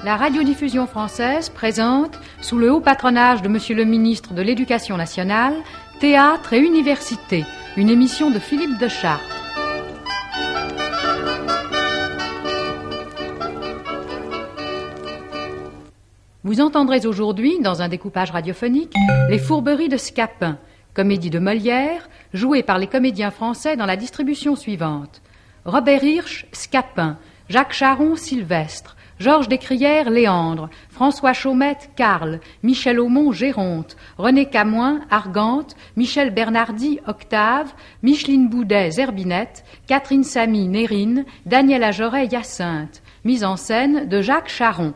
La radiodiffusion française présente, sous le haut patronage de Monsieur le ministre de l'Éducation nationale, Théâtre et Université, une émission de Philippe de Chartres. Vous entendrez aujourd'hui, dans un découpage radiophonique, Les Fourberies de Scapin, comédie de Molière, jouée par les comédiens français dans la distribution suivante. Robert Hirsch, Scapin, Jacques Charon, Sylvestre, Georges Descrières, Léandre, François Chaumette, Karl, Michel Aumont, Géronte, René Camoin, Argante, Michel Bernardi, Octave, Micheline Boudet, Zerbinette, Catherine Samy, Nérine, Daniel Ajoret, Hyacinthe. Mise en scène de Jacques Charon.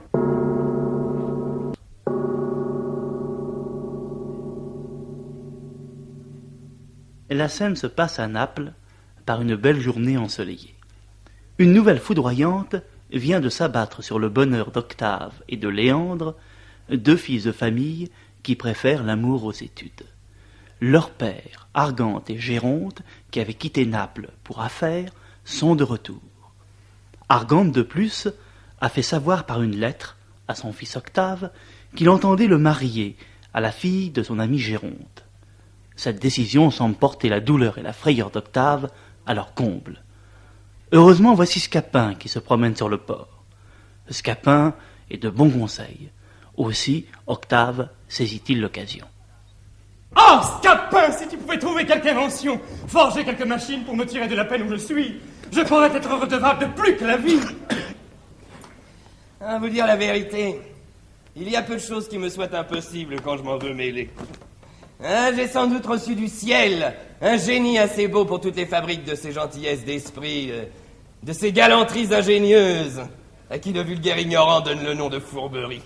La scène se passe à Naples par une belle journée ensoleillée. Une nouvelle foudroyante vient de s'abattre sur le bonheur d'Octave et de Léandre, deux fils de famille qui préfèrent l'amour aux études. Leurs pères, Argante et Géronte, qui avaient quitté Naples pour affaires, sont de retour. Argante, de plus, a fait savoir par une lettre à son fils Octave qu'il entendait le marier à la fille de son ami Géronte. Cette décision semble porter la douleur et la frayeur d'Octave à leur comble. Heureusement, voici Scapin qui se promène sur le port. Scapin est de bons conseils. Aussi, Octave saisit-il l'occasion. Oh, Scapin, si tu pouvais trouver quelque invention, forger quelques machines pour me tirer de la peine où je suis, je pourrais être redevable de plus que la vie. À vous dire la vérité, il y a peu de choses qui me soient impossibles quand je m'en veux mêler. J'ai sans doute reçu du ciel un génie assez beau pour toutes les fabriques de ces gentillesses d'esprit, de ces galanteries ingénieuses, à qui le vulgaire ignorant donne le nom de fourberie.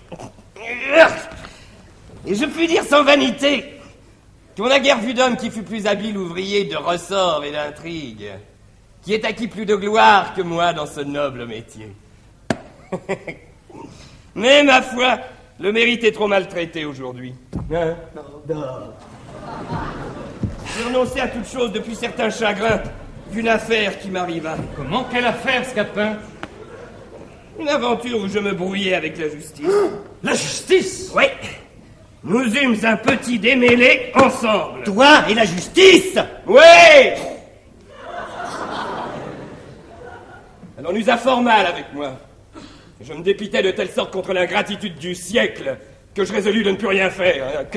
Et je puis dire sans vanité qu'on n'a guère vu d'homme qui fut plus habile ouvrier de ressorts et d'intrigues, qui ait acquis plus de gloire que moi dans ce noble métier. Mais ma foi, le mérite est trop maltraité aujourd'hui. Hein? Non. J'ai renoncé à toute chose depuis certains chagrins d'une affaire qui m'arriva. Comment? Quelle affaire, Scapin? Une aventure où je me brouillais avec la justice. La justice? Oui. Nous eûmes un petit démêlé ensemble. Toi et la justice? Oui. Elle en usa fort mal avec moi. Je me dépitais de telle sorte contre l'ingratitude du siècle que je résolus de ne plus rien faire.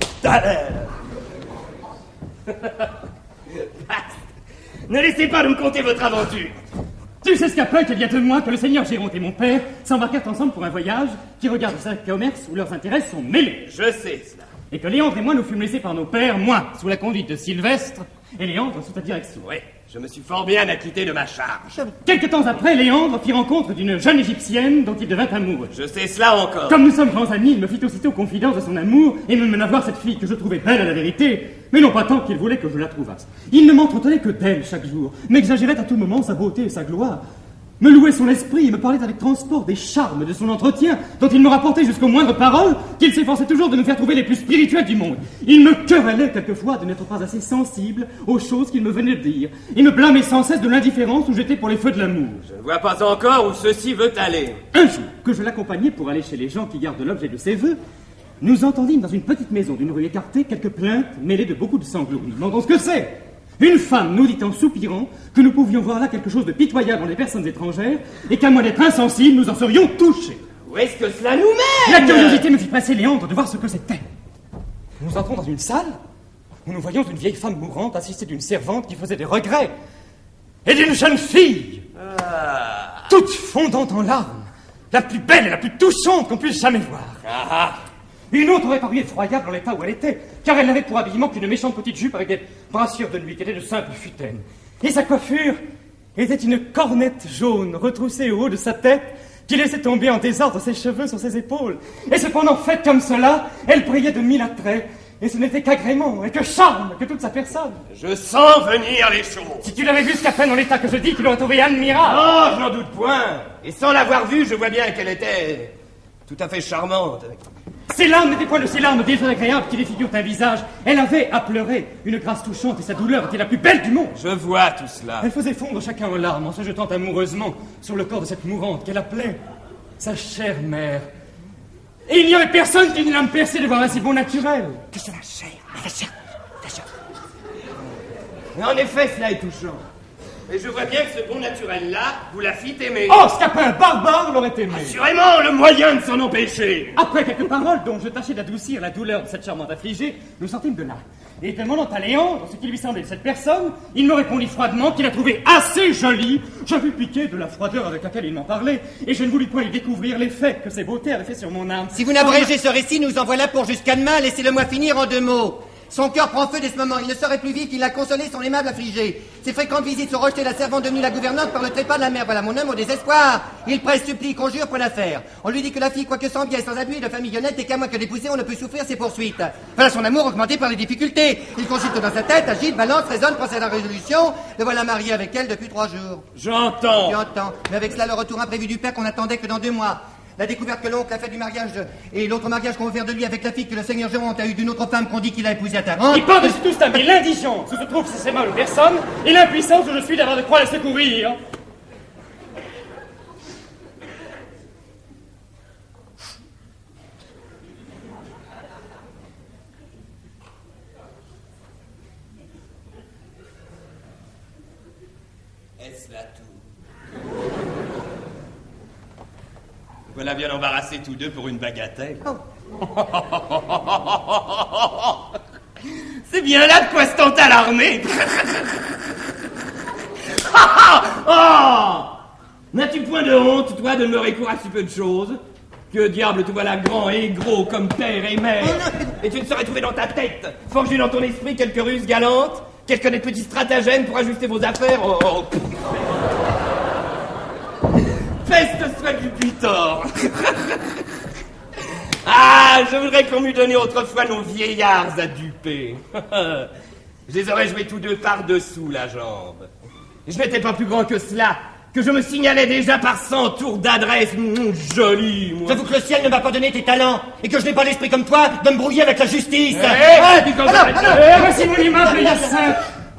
Ne laissez pas de me conter votre aventure. Tu sais, Scapin, qu'il y a 2 mois que le seigneur Géronte et mon père s'embarquèrent ensemble pour un voyage qui regarde un commerce où leurs intérêts sont mêlés. Je sais cela. Et que Léandre et moi nous fûmes laissés par nos pères, moi, sous la conduite de Sylvestre, et Léandre sous ta direction. Oui, je me suis fort bien acquitté de ma charge. Quelque temps après, Léandre fit rencontre d'une jeune égyptienne dont il devint amoureux. Je sais cela encore. Comme nous sommes grands amis, il me fit aussitôt confidence de son amour et me mena voir cette fille que je trouvais belle à la vérité, mais non pas tant qu'il voulait que je la trouvasse. Il ne m'entretenait que d'elle chaque jour, m'exagérait à tout moment sa beauté et sa gloire, me louait son esprit et me parlait avec transport des charmes de son entretien, dont il me rapportait jusqu'aux moindres paroles, qu'il s'efforçait toujours de nous faire trouver les plus spirituelles du monde. Il me querellait quelquefois de n'être pas assez sensible aux choses qu'il me venait de dire, et me blâmait sans cesse de l'indifférence où j'étais pour les feux de l'amour. Je ne vois pas encore où ceci veut aller. Un jour, que je l'accompagnais pour aller chez les gens qui gardent l'objet de ses vœux, nous entendîmes dans une petite maison d'une rue écartée quelques plaintes mêlées de beaucoup de sanglots. Nous demandons ce que c'est. Une femme nous dit en soupirant que nous pouvions voir là quelque chose de pitoyable en les personnes étrangères et qu'à moins d'être insensibles, nous en serions touchés. Où est-ce que cela nous mène? La curiosité me fit presser Léandre de voir ce que c'était. Nous entrons dans une salle où nous voyons une vieille femme mourante assistée d'une servante qui faisait des regrets et d'une jeune fille, toute fondante en larmes, la plus belle et la plus touchante qu'on puisse jamais voir. Une autre aurait paru effroyable dans l'état où elle était, car elle n'avait pour habillement qu'une méchante petite jupe avec des brassières de nuit qui étaient de simples futaines. Et sa coiffure était une cornette jaune retroussée au haut de sa tête qui laissait tomber en désordre ses cheveux sur ses épaules. Et cependant, faite comme cela, elle brillait de 1000 attraits. Et ce n'était qu'agrément et que charme que toute sa personne. Je sens venir les choses. Si tu l'avais vue jusqu'à peine dans l'état que je dis, tu l'aurais trouvé admirable. Oh, je n'en doute point. Et sans l'avoir vue, je vois bien qu'elle était tout à fait charmante. Ses larmes n'étaient point de ces larmes désagréables qui défigurent un visage. Elle avait à pleurer, une grâce touchante, et sa douleur était la plus belle du monde. Je vois tout cela. Elle faisait fondre chacun en larmes en se jetant amoureusement sur le corps de cette mourante qu'elle appelait sa chère mère. Et il n'y avait personne qui ne l'âme percée de voir un si bon naturel. Que cela, chère, ta chère. Mais en effet, cela est touchant. Et je vois bien que ce bon naturel-là, vous la fîtes aimer. Oh, Scapin, barbare l'aurait aimé. Assurément, le moyen de s'en empêcher. Après quelques paroles dont je tâchais d'adoucir la douleur de cette charmante affligée, nous sortîmes de là. Et demandant à Léandre ce qui lui semblait de cette personne, il me répondit froidement qu'il la trouvait assez jolie. Je fus piqué de la froideur avec laquelle il m'en parlait, et je ne voulus point y découvrir l'effet que ses beautés avaient fait sur mon âme. Si vous n'abrégez ce récit, nous en voilà pour jusqu'à demain. Laissez-le-moi finir en 2 mots. Son cœur prend feu dès ce moment. Il ne serait plus vif qu'il a consolé son aimable affligé. Ses fréquentes visites sont rejetées, la servante devenue la gouvernante par le trépas de la mère. Voilà mon homme au désespoir. Il presse, supplie, conjure pour l'affaire. On lui dit que la fille, quoique sans bien et sans abus, est de famille honnête et qu'à moins que d'épouser, on ne peut souffrir ses poursuites. Voilà son amour augmenté par les difficultés. Il consulte dans sa tête, agite, balance, raisonne, procède à la résolution. Le voilà marié avec elle depuis 3 jours. J'entends. J'entends. Mais avec cela, le retour imprévu du père qu'on attendait que dans 2 mois. La découverte que l'oncle a fait du mariage et l'autre mariage qu'on veut faire de lui avec la fille que le seigneur Géronte a eu d'une autre femme qu'on dit qu'il a épousée à Tarente. Et par-dessus tout cela, mais l'indigence où se trouve ces aimables personnes et l'impuissance où je suis d'avoir de quoi les secourir. Est-ce là tout? Voilà bien embarrassés tous deux pour une bagatelle. C'est bien là de quoi se tenter à l'armée. N'as-tu point de honte, toi, de me recours à si peu de choses? Que diable, te voilà grand et gros comme père et mère. Et tu ne saurais trouver dans ta tête, forger dans ton esprit quelques ruses galantes, quelques des petits stratagèmes pour ajuster vos affaires. Peste soit du butor. Ah, je voudrais qu'on m'eût donné autrefois nos vieillards à duper. Je les aurais joués tous deux par-dessous la jambe. Je n'étais pas plus grand que cela, que je me signalais déjà par 100 tours d'adresse. Joli, moi. J'avoue que le ciel ne m'a pas donné tes talents et que je n'ai pas l'esprit comme toi de me brouiller avec la justice. Voici mon aimable Hyacinthe.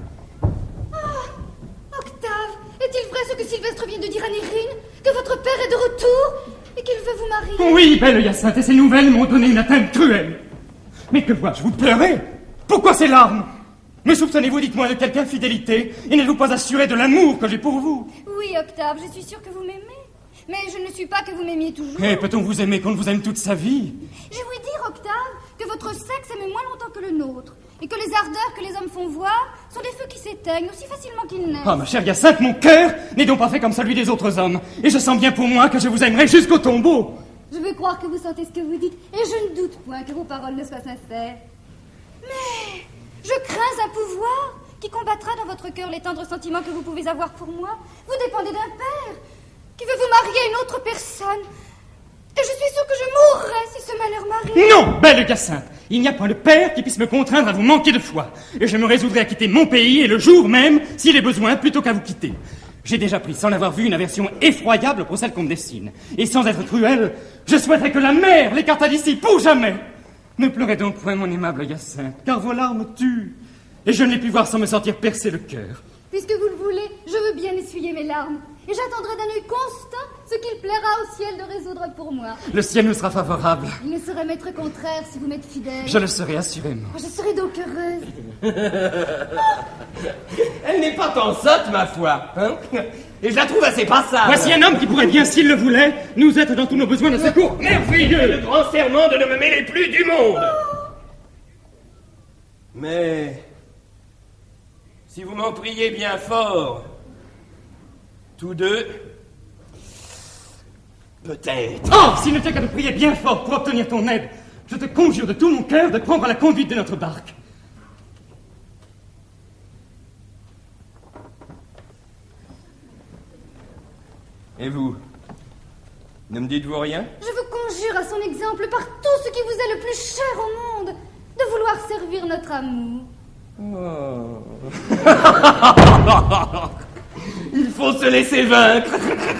Octave, est-il vrai ce que Sylvestre vient de dire à Nérine? Que votre père est de retour et qu'il veut vous marier? Oui, belle Hyacinthe, et ces nouvelles m'ont donné une atteinte cruelle. Mais que vois-je, vous pleurez? Pourquoi ces larmes? Me soupçonnez-vous, dites-moi, de quelque infidélité? Et n'êtes-vous pas assuré de l'amour que j'ai pour vous? Oui, Octave, je suis sûre que vous m'aimez. Mais je ne suis pas que vous m'aimiez toujours. Et peut-on vous aimer qu'on ne vous aime toute sa vie? Je vous dire, Octave, que votre sexe aime moins longtemps que le nôtre. Et que les ardeurs que les hommes font voir sont des feux qui s'éteignent aussi facilement qu'ils naissent. Ah, ma chère Hyacinthe, mon cœur n'est donc pas fait comme celui des autres hommes. Et je sens bien pour moi que je vous aimerai jusqu'au tombeau. Je veux croire que vous sentez ce que vous dites, et je ne doute point que vos paroles ne soient sincères. Mais je crains un pouvoir qui combattra dans votre cœur les tendres sentiments que vous pouvez avoir pour moi. Vous dépendez d'un père qui veut vous marier à une autre personne. Et je suis sûre que je mourrais si ce malheur m'arrive. Non, belle Hyacinthe, il n'y a point de père qui puisse me contraindre à vous manquer de foi. Et je me résoudrai à quitter mon pays, et le jour même, s'il est besoin, plutôt qu'à vous quitter. J'ai déjà pris, sans l'avoir vu, une aversion effroyable pour celle qu'on me dessine. Et sans être cruel, je souhaiterais que la mer l'écartât d'ici pour jamais. Ne pleurez donc point, mon aimable Hyacinthe, car vos larmes tuent. Et je ne l'ai pu voir sans me sentir percer le cœur. Puisque vous le voulez, je veux bien essuyer mes larmes. Et j'attendrai d'un œil constant ce qu'il plaira au ciel de résoudre pour moi. Le ciel nous sera favorable. Il ne saurait m'être contraire si vous m'êtes fidèle. Je le serai assurément. Je serai donc heureuse. Elle n'est pas tant sotte, ma foi, hein? Et je la trouve assez passable. Voici un homme qui pourrait bien, s'il le voulait, nous être dans tous nos besoins de secours. Merveilleux! Le grand serment de ne me mêler plus du monde. Mais si vous m'en priez bien fort, tous deux, peut-être. Oh, s'il ne tient qu'à te prier bien fort pour obtenir ton aide, je te conjure de tout mon cœur de prendre la conduite de notre barque. Et vous, ne me dites-vous rien? Je vous conjure à son exemple par tout ce qui vous est le plus cher au monde, de vouloir servir notre amour. Il faut se laisser vaincre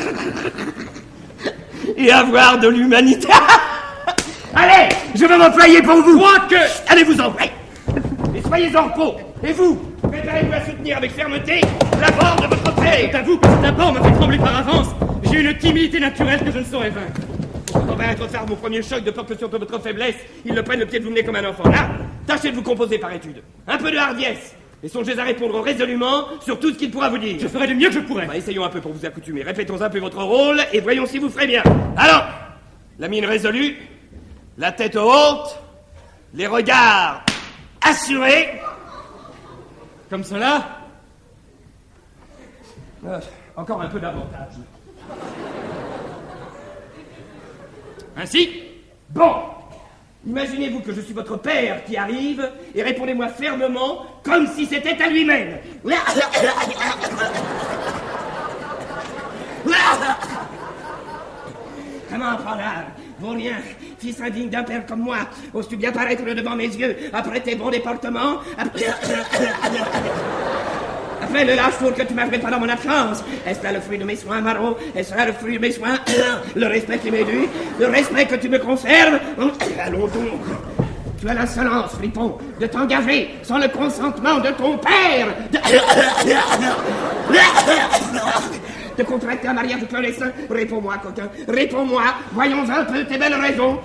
et avoir de l'humanité. Allez, je vais m'employer pour vous. Allez-vous-en. Et soyez en repos. Et vous, préparez-vous à soutenir avec fermeté l'apport de votre père. C'est à vous que cet apport me fait trembler par avance. J'ai une timidité naturelle que je ne saurais vaincre. Pour ton père être faire mon premier choc de peur que sur votre faiblesse, il ne prenne le pied de vous mener comme un enfant. Là, tâchez de vous composer par étude. Un peu de hardiesse. Et songez à répondre résolument sur tout ce qu'il pourra vous dire. Je ferai du mieux que je pourrai. Bah, essayons un peu pour vous accoutumer. Répétons un peu votre rôle et voyons si vous ferez bien. Alors, la mine résolue, la tête haute, les regards assurés. Comme cela. Encore un peu davantage. Ainsi. Bon. Imaginez-vous que je suis votre père qui arrive et répondez-moi fermement comme si c'était à lui-même. Comment, Prolard, vaut rien, fils indigne d'un père comme moi, oses-tu bien paraître devant mes yeux après tes bons déportements, après le lâche tour que tu m'as fait pendant mon absence? Est-ce là le fruit de mes soins, Marot? Est-ce là le fruit de mes soins? Le respect qui m'est dû? Le respect que tu me conserves? Allons donc. Tu as l'insolence, fripon, de t'engager sans le consentement de ton père de contracter un mariage clandestin. Réponds-moi, coquin, réponds-moi. Voyons un peu tes belles raisons.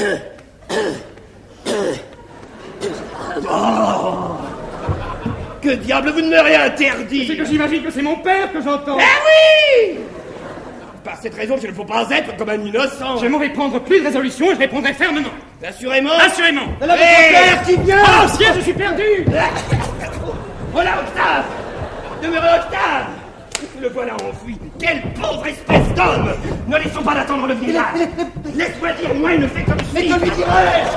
Oh. Que diable, vous ne me réinterdit? C'est que j'imagine que c'est mon père que j'entends. Eh oui! Par cette raison, il ne faut pas être comme un innocent. Je m'aurais prendre plus de résolution et je répondrai fermement. Assurément? Assurément. Là, votre père qui vient. Oh, ciel, je suis perdu. Voilà Octave! Demeurez Octave! Le voilà enfui. Quelle pauvre espèce d'homme! Ne laissons pas d'attendre le vieillard. Laisse-moi dire, moi, il ne fait comme Mais suivre. que lui dirais-je?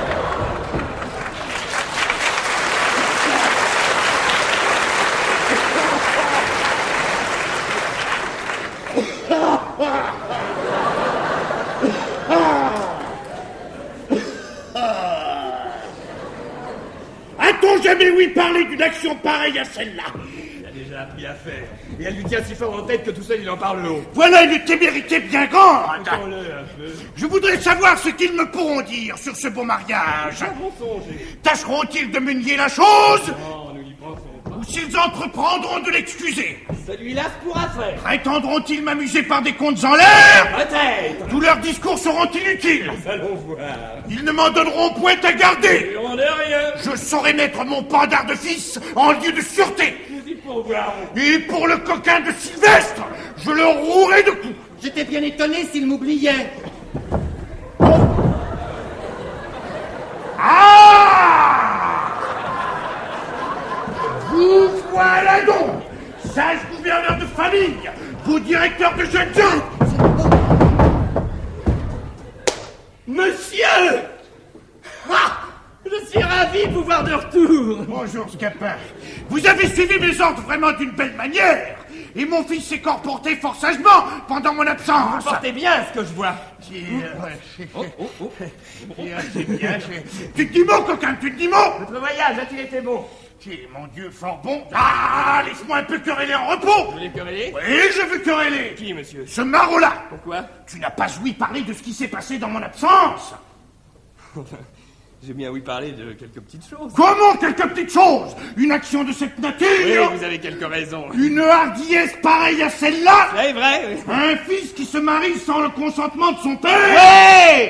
A-t-on jamais ouï parler d'une action pareille à celle-là? Il a déjà appris à faire. Et elle lui tient si fort en tête que tout seul il en parle haut. Voilà une témérité bien grande. Entends-le un peu. Je voudrais savoir ce qu'ils me pourront dire sur ce beau mariage. Tâcheront-ils de me nier la chose? Non, nous y pensons pas. Ou s'ils entreprendront de l'excuser? Celui-là se pourra faire. Prétendront-ils m'amuser par des contes en l'air? Peut-être. Tous leurs discours seront inutiles. Nous allons voir. Ils ne m'en donneront point à garder. Jurons de rien. Je saurai mettre mon pendard de fils en lieu de sûreté. Nous y pourvoirons. Et pour le coquin de Sylvestre, je le rouerai de coups. J'étais bien étonné s'il m'oubliait. Ah! Vous voilà donc, sage gouverneur de famille, vous directeur de jeunes gens. Monsieur! Ah! Je suis ravi de vous voir de retour. Bonjour, Scapin. Vous avez suivi mes ordres vraiment d'une belle manière. Et mon fils s'est comporté fort sagement pendant mon absence. Portez bien ce que je vois. C'est bien. Tu te dis mot, coquin, tu te dis mot. Votre voyage a-t-il été bon? Mon Dieu, fort bon. Ah, laisse-moi un peu quereller en repos. Vous voulez quereller? Oui, je veux quereller. Qui, monsieur? Ce maraud-là. Pourquoi? Tu n'as pas ouï parler de ce qui s'est passé dans mon absence. J'ai bien ouï parler de quelques petites choses. Comment quelques petites choses? Une action de cette nature? Oui, vous avez quelques raisons. Une hardiesse pareille à celle-là? C'est vrai, oui. Un fils qui se marie sans le consentement de son père? Oui!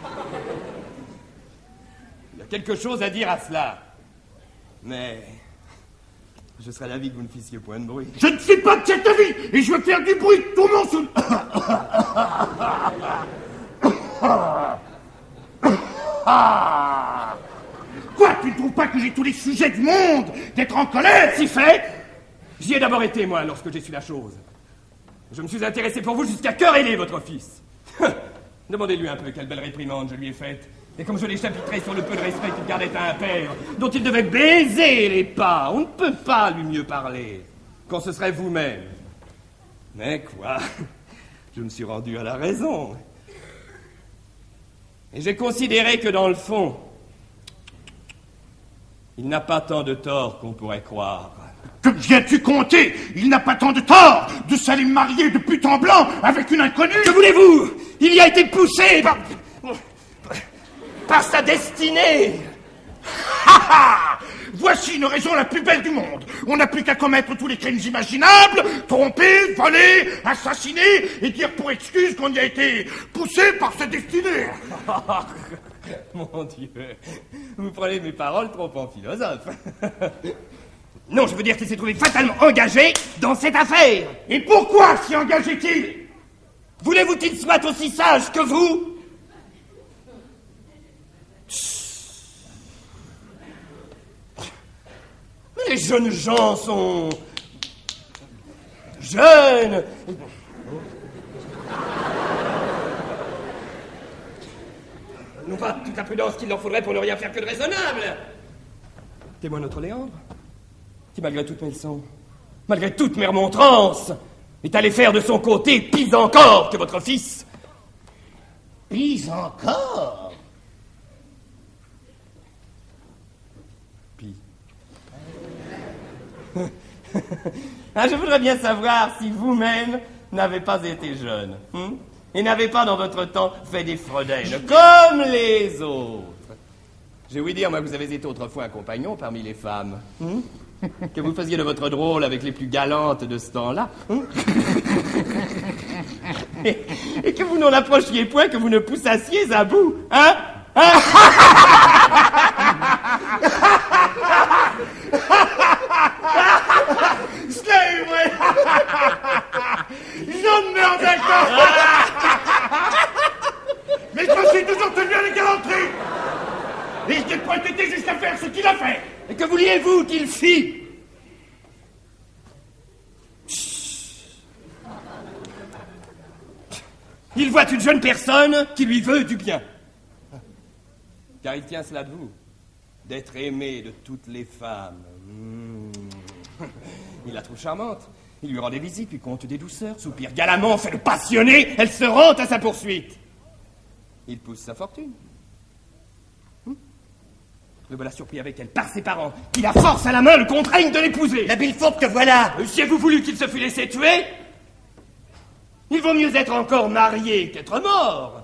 Il y a quelque chose à dire à cela. Mais je serais d'avis que vous ne fissiez point de bruit. Je ne suis pas de cet avis et je veux faire du bruit tout mon sou... Quoi, tu ne trouves pas que j'ai tous les sujets du monde d'être en colère? Si fait! J'y ai d'abord été, moi, lorsque j'ai su la chose. Je me suis intéressé pour vous jusqu'à quereller votre fils. Demandez-lui un peu quelle belle réprimande je lui ai faite. Et comme je l'ai chapitré sur le peu de respect qu'il gardait à un père, dont il devait baiser les pas, on ne peut pas lui mieux parler, quand ce serait vous-même. Mais quoi? Je me suis rendu à la raison. Et j'ai considéré que dans le fond, il n'a pas tant de tort qu'on pourrait croire. Que viens-tu compter? Il n'a pas tant de tort de s'aller marier de but en blanc avec une inconnue. Que voulez-vous? Il y a été poussé par sa destinée. Ha ha! Voici une raison la plus belle du monde. On n'a plus qu'à commettre tous les crimes imaginables, tromper, voler, assassiner, et dire pour excuse qu'on y a été poussé par sa destinée. Mon Dieu, vous prenez mes paroles trop en philosophe. Non, je veux dire qu'il s'est trouvé fatalement engagé dans cette affaire. Et pourquoi s'y engageait-il? Voulez-vous qu'il soit aussi sage que vous? Mais les jeunes gens sont... jeunes. Non pas toute la prudence qu'il leur faudrait pour ne rien faire que de raisonnable. Témoin notre Léandre, qui malgré toutes mes leçons, malgré toutes mes remontrances, est allé faire de son côté pis encore que votre fils. Pis encore? Pis. Ah, je voudrais bien savoir si vous-même n'avez pas été jeune, et n'avez pas dans votre temps fait des fredaines comme les autres. J'ai ouï dire, moi, que vous avez été autrefois un compagnon parmi les femmes. Que vous faisiez de votre drôle avec les plus galantes de ce temps-là. Et que vous n'en approchiez point, que vous ne poussassiez à bout. Hein? C'est vrai. J'en meurs d'accord. Mais je me suis toujours tenu à la galanterie. Et je n'ai pas été jusqu'à faire ce qu'il a fait. Et que vouliez-vous qu'il fît? Il voit une jeune personne qui lui veut du bien. Car il tient cela de vous, d'être aimé de toutes les femmes. Il la trouve charmante. Il lui rend des visites, lui conte des douceurs, soupire galamment, fait le passionné. Elle se rend à sa poursuite. Il pousse sa fortune. Le voilà surpris avec elle par ses parents, qui la force à la main, le contraignent de l'épouser. L'habile fourbe que voilà. Eussiez-vous voulu qu'il se fût laissé tuer? Il vaut mieux être encore marié qu'être mort.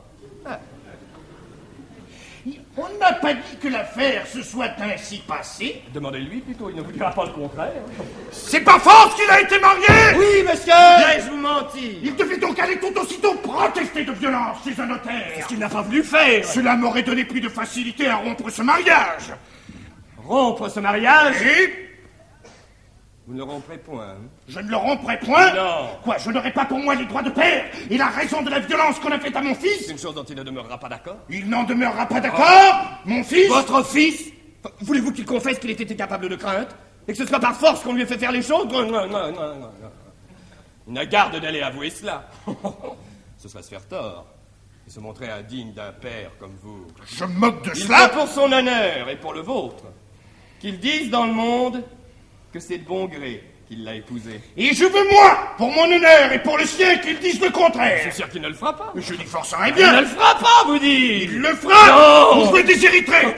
On n'a pas dit que l'affaire se soit ainsi passée. Demandez-lui plutôt, il ne vous dira pas le contraire. C'est pas fort qu'il a été marié. Oui, monsieur. Vais-je vous mentir? Il devait donc aller tout aussitôt protester de violence chez un notaire. C'est ce qu'il n'a pas voulu faire. Cela m'aurait donné plus de facilité à rompre ce mariage. Rompre ce mariage? Et vous ne le romprez point. je ne le romprai point. Non. Quoi, je n'aurai pas pour moi les droits de père et la raison de la violence qu'on a faite à mon fils? C'est une chose dont il ne demeurera pas d'accord. Il n'en demeurera pas d'accord. Mon fils? Votre fils? Voulez-vous qu'il confesse qu'il était incapable de crainte? Et que ce soit par force qu'on lui ait fait faire les choses? Non. Il n'a garde d'aller avouer cela. Ce serait se faire tort. Et se montrer indigne d'un père comme vous. Je me moque de Il cela. faut pour son honneur et pour le vôtre qu'il dise dans le monde que c'est de bon gré qu'il l'a épousée. Et je veux, moi, pour mon honneur et pour le sien, qu'il dise le contraire. Je suis sûr qu'il ne le fera pas. Je n'y forcerai Il bien. ne le fera pas, vous dites. Il le fera. Non. Ou je me déshériterai.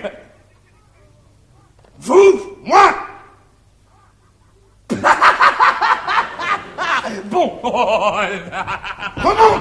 Vous, moi. Bon. Comment?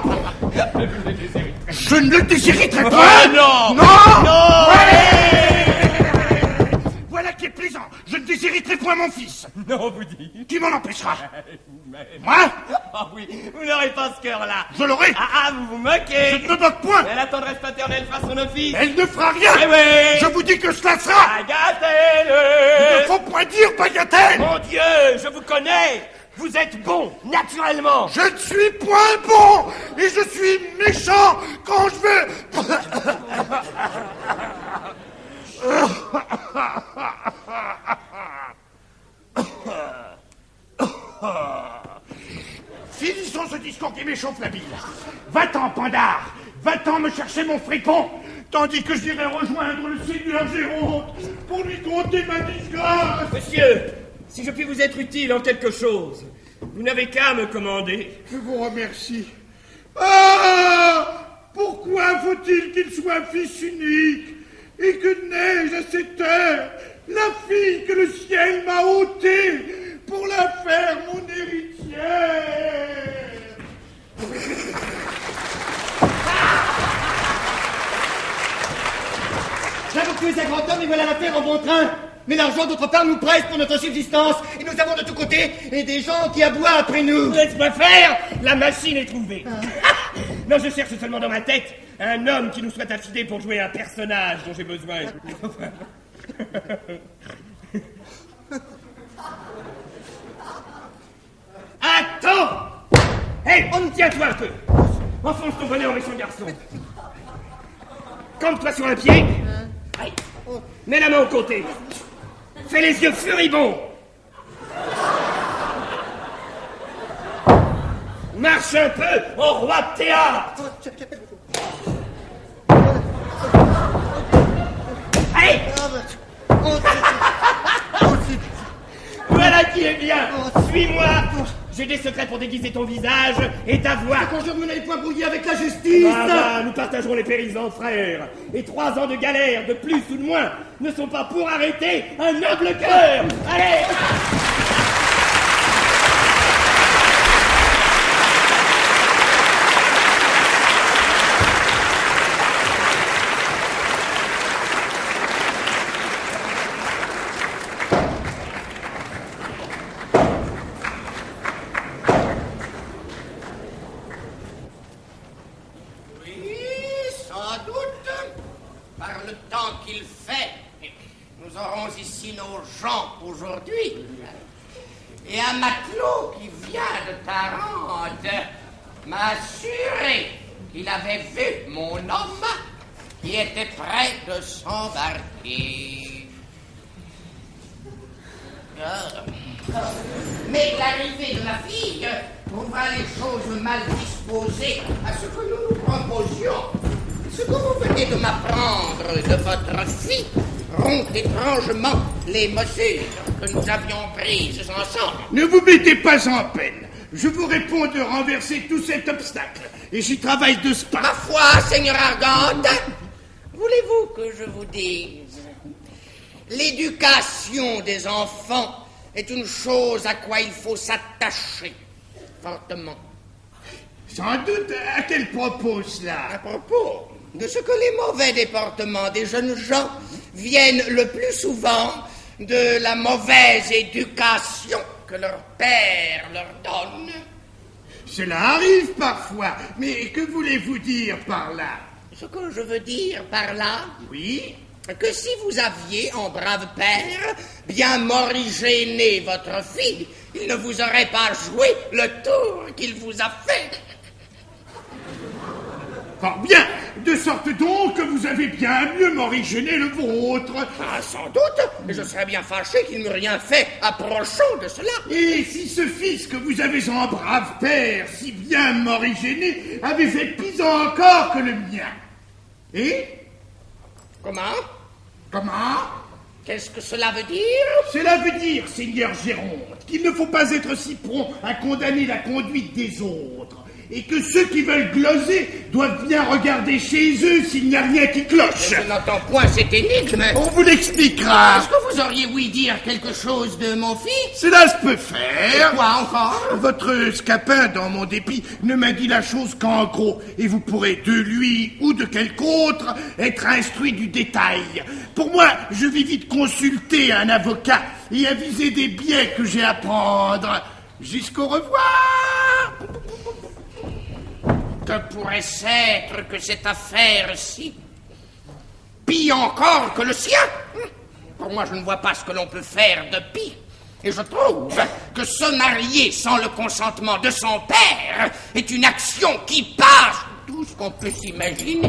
Je ne le déshériterai pas. Ah, non. Non. Ouais. Voilà qui est plaisant. Je ne déshériterai point mon fils. Non, vous dites. Qui m'en empêchera? Vous-même. Moi? Ah oui, vous n'aurez pas ce cœur-là. Je l'aurai. Ah, vous vous moquez. Je ne me moque point. Mais la tendresse paternelle fera son office. Elle ne fera rien. Eh oui. Je vous dis que cela sera. Il Bagatelle. ne faut point dire bagatelle. Mon Dieu, je vous connais. Vous êtes bon, naturellement. Je ne suis point bon et je suis méchant quand je veux. Finissons ce discours qui m'échauffe la bile. Va-t'en, Pandare. Va-t'en me chercher mon fripon, tandis que j'irai rejoindre le seigneur Géronte pour lui conter ma disgrâce. Monsieur, si je puis vous être utile en quelque chose, vous n'avez qu'à me commander. Je vous remercie. Ah! Pourquoi faut-il qu'il soit fils unique et que n'ai-je à cette heure la fille que le ciel m'a ôtée pour la faire mon héritière? J'avoue que tu es un grand homme et voilà l'affaire en bon train. Mais l'argent, d'autre part, nous presse pour notre subsistance. Et nous avons de tous côtés des gens qui aboient après nous. Laisse-moi faire. La machine est trouvée. Non, je cherche seulement dans ma tête un homme qui nous soit affidé pour jouer un personnage dont j'ai besoin. Attends! Hé, tiens-toi un peu. Enfonce ton bonnet en méchant garçon. Campe-toi sur un pied. Aïe. Mets la main au côté. Fais les yeux furibonds. Marche un peu en roi de théâtre. Allez. Voilà qui est bien. Suis-moi. J'ai des secrets pour déguiser ton visage et ta voix. Je conjure de mener les poings brouillés avec la justice. Ah, nous partagerons les périsants, frères. Et 3 ans de galère, de plus ou de moins, ne sont pas pour arrêter un noble cœur. Allez. Aujourd'hui, et un matelot qui vient de Tarente m'a assuré qu'il avait vu mon homme qui était prêt de s'embarquer. Mais l'arrivée de ma fille trouvera les choses mal disposées à ce que nous nous proposions. Ce que vous venez de m'apprendre de votre fille rompt étrangement les mesures que nous avions prises ensemble. Ne vous mettez pas en peine. Je vous réponds de renverser tout cet obstacle. Et j'y travaille de ce pas. Ma foi, Seigneur Argante, voulez-vous que je vous dise? L'éducation des enfants est une chose à quoi il faut s'attacher fortement. Sans doute, à quel propos cela? À propos de ce que les mauvais déportements des jeunes gens viennent le plus souvent de la mauvaise éducation que leur père leur donne. Cela arrive parfois, mais que voulez-vous dire par là? Ce que je veux dire par là, oui, que si vous aviez, en brave père, bien morigéné votre fille, il ne vous aurait pas joué le tour qu'il vous a fait. Fort bien, de sorte donc que vous avez bien mieux morigéné le vôtre. Ah, sans doute, mais je serais bien fâché qu'il n'eût rien fait approchant de cela. Et si ce fils que vous avez en brave père, si bien morigéné, avait fait pis encore que le mien? Et? Comment? Comment? Qu'est-ce que cela veut dire? Cela veut dire, Seigneur Géronte, qu'il ne faut pas être si prompt à condamner la conduite des autres, et que ceux qui veulent gloser doivent bien regarder chez eux s'il n'y a rien qui cloche. Je n'entends point cette énigme. On vous l'expliquera. Est-ce que vous auriez ouï dire quelque chose de mon fils? Cela se peut faire. Quoi encore? Votre scapin, dans mon dépit, ne m'a dit la chose qu'en gros, et vous pourrez, de lui ou de quelque autre, être instruit du détail. Pour moi, je vais vite consulter un avocat et aviser des biens que j'ai à prendre. Jusqu'au revoir. Que pourrait-ce être que cette affaire-ci? Pis encore que le sien? Pour moi, je ne vois pas ce que l'on peut faire de pis. Et je trouve que se marier sans le consentement de son père est une action qui passe tout ce qu'on peut s'imaginer.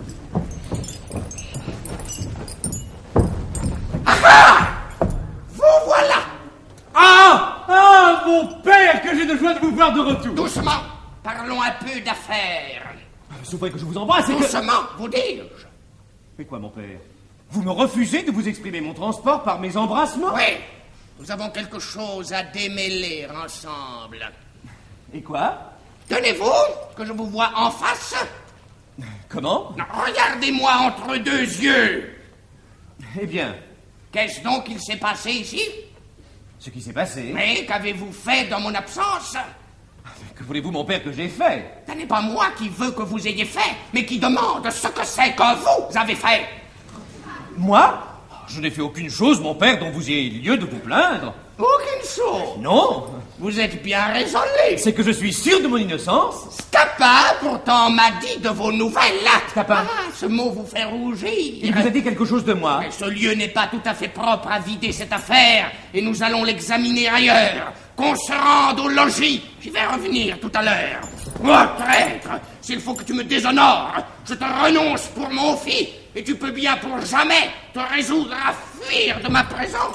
Ah! Vous voilà! Ah, mon père, que j'ai de joie de vous voir de retour. Doucement, parlons un peu d'affaires. Souffrez que je vous embrasse et que... Doucement, vous dis-je. Mais quoi, mon père? Vous me refusez de vous exprimer mon transport par mes embrassements? Oui, nous avons quelque chose à démêler ensemble. Et quoi? Tenez-vous que je vous vois en face? Comment? Regardez-moi entre deux yeux. Eh bien... Qu'est-ce donc qu'il s'est passé ici? Ce qui s'est passé... Mais qu'avez-vous fait dans mon absence? Que voulez-vous, mon père, que j'ai fait? Ce n'est pas moi qui veux que vous ayez fait, mais qui demande ce que c'est que vous avez fait. Moi? Je n'ai fait aucune chose, mon père, dont vous ayez lieu de vous plaindre. Aucune chose. Non. Vous êtes bien raisonné. C'est que je suis sûr de mon innocence. Scapin, pourtant, m'a dit de vos nouvelles. Scapin. Ah, ce mot vous fait rougir. Il vous a dit quelque chose de moi. Mais ce lieu n'est pas tout à fait propre à vider cette affaire, et nous allons l'examiner ailleurs. Qu'on se rende au logis. J'y vais revenir tout à l'heure. Oh, traître, s'il faut que tu me déshonores, je te renonce pour mon fils, et tu peux bien pour jamais te résoudre à fuir de ma présence.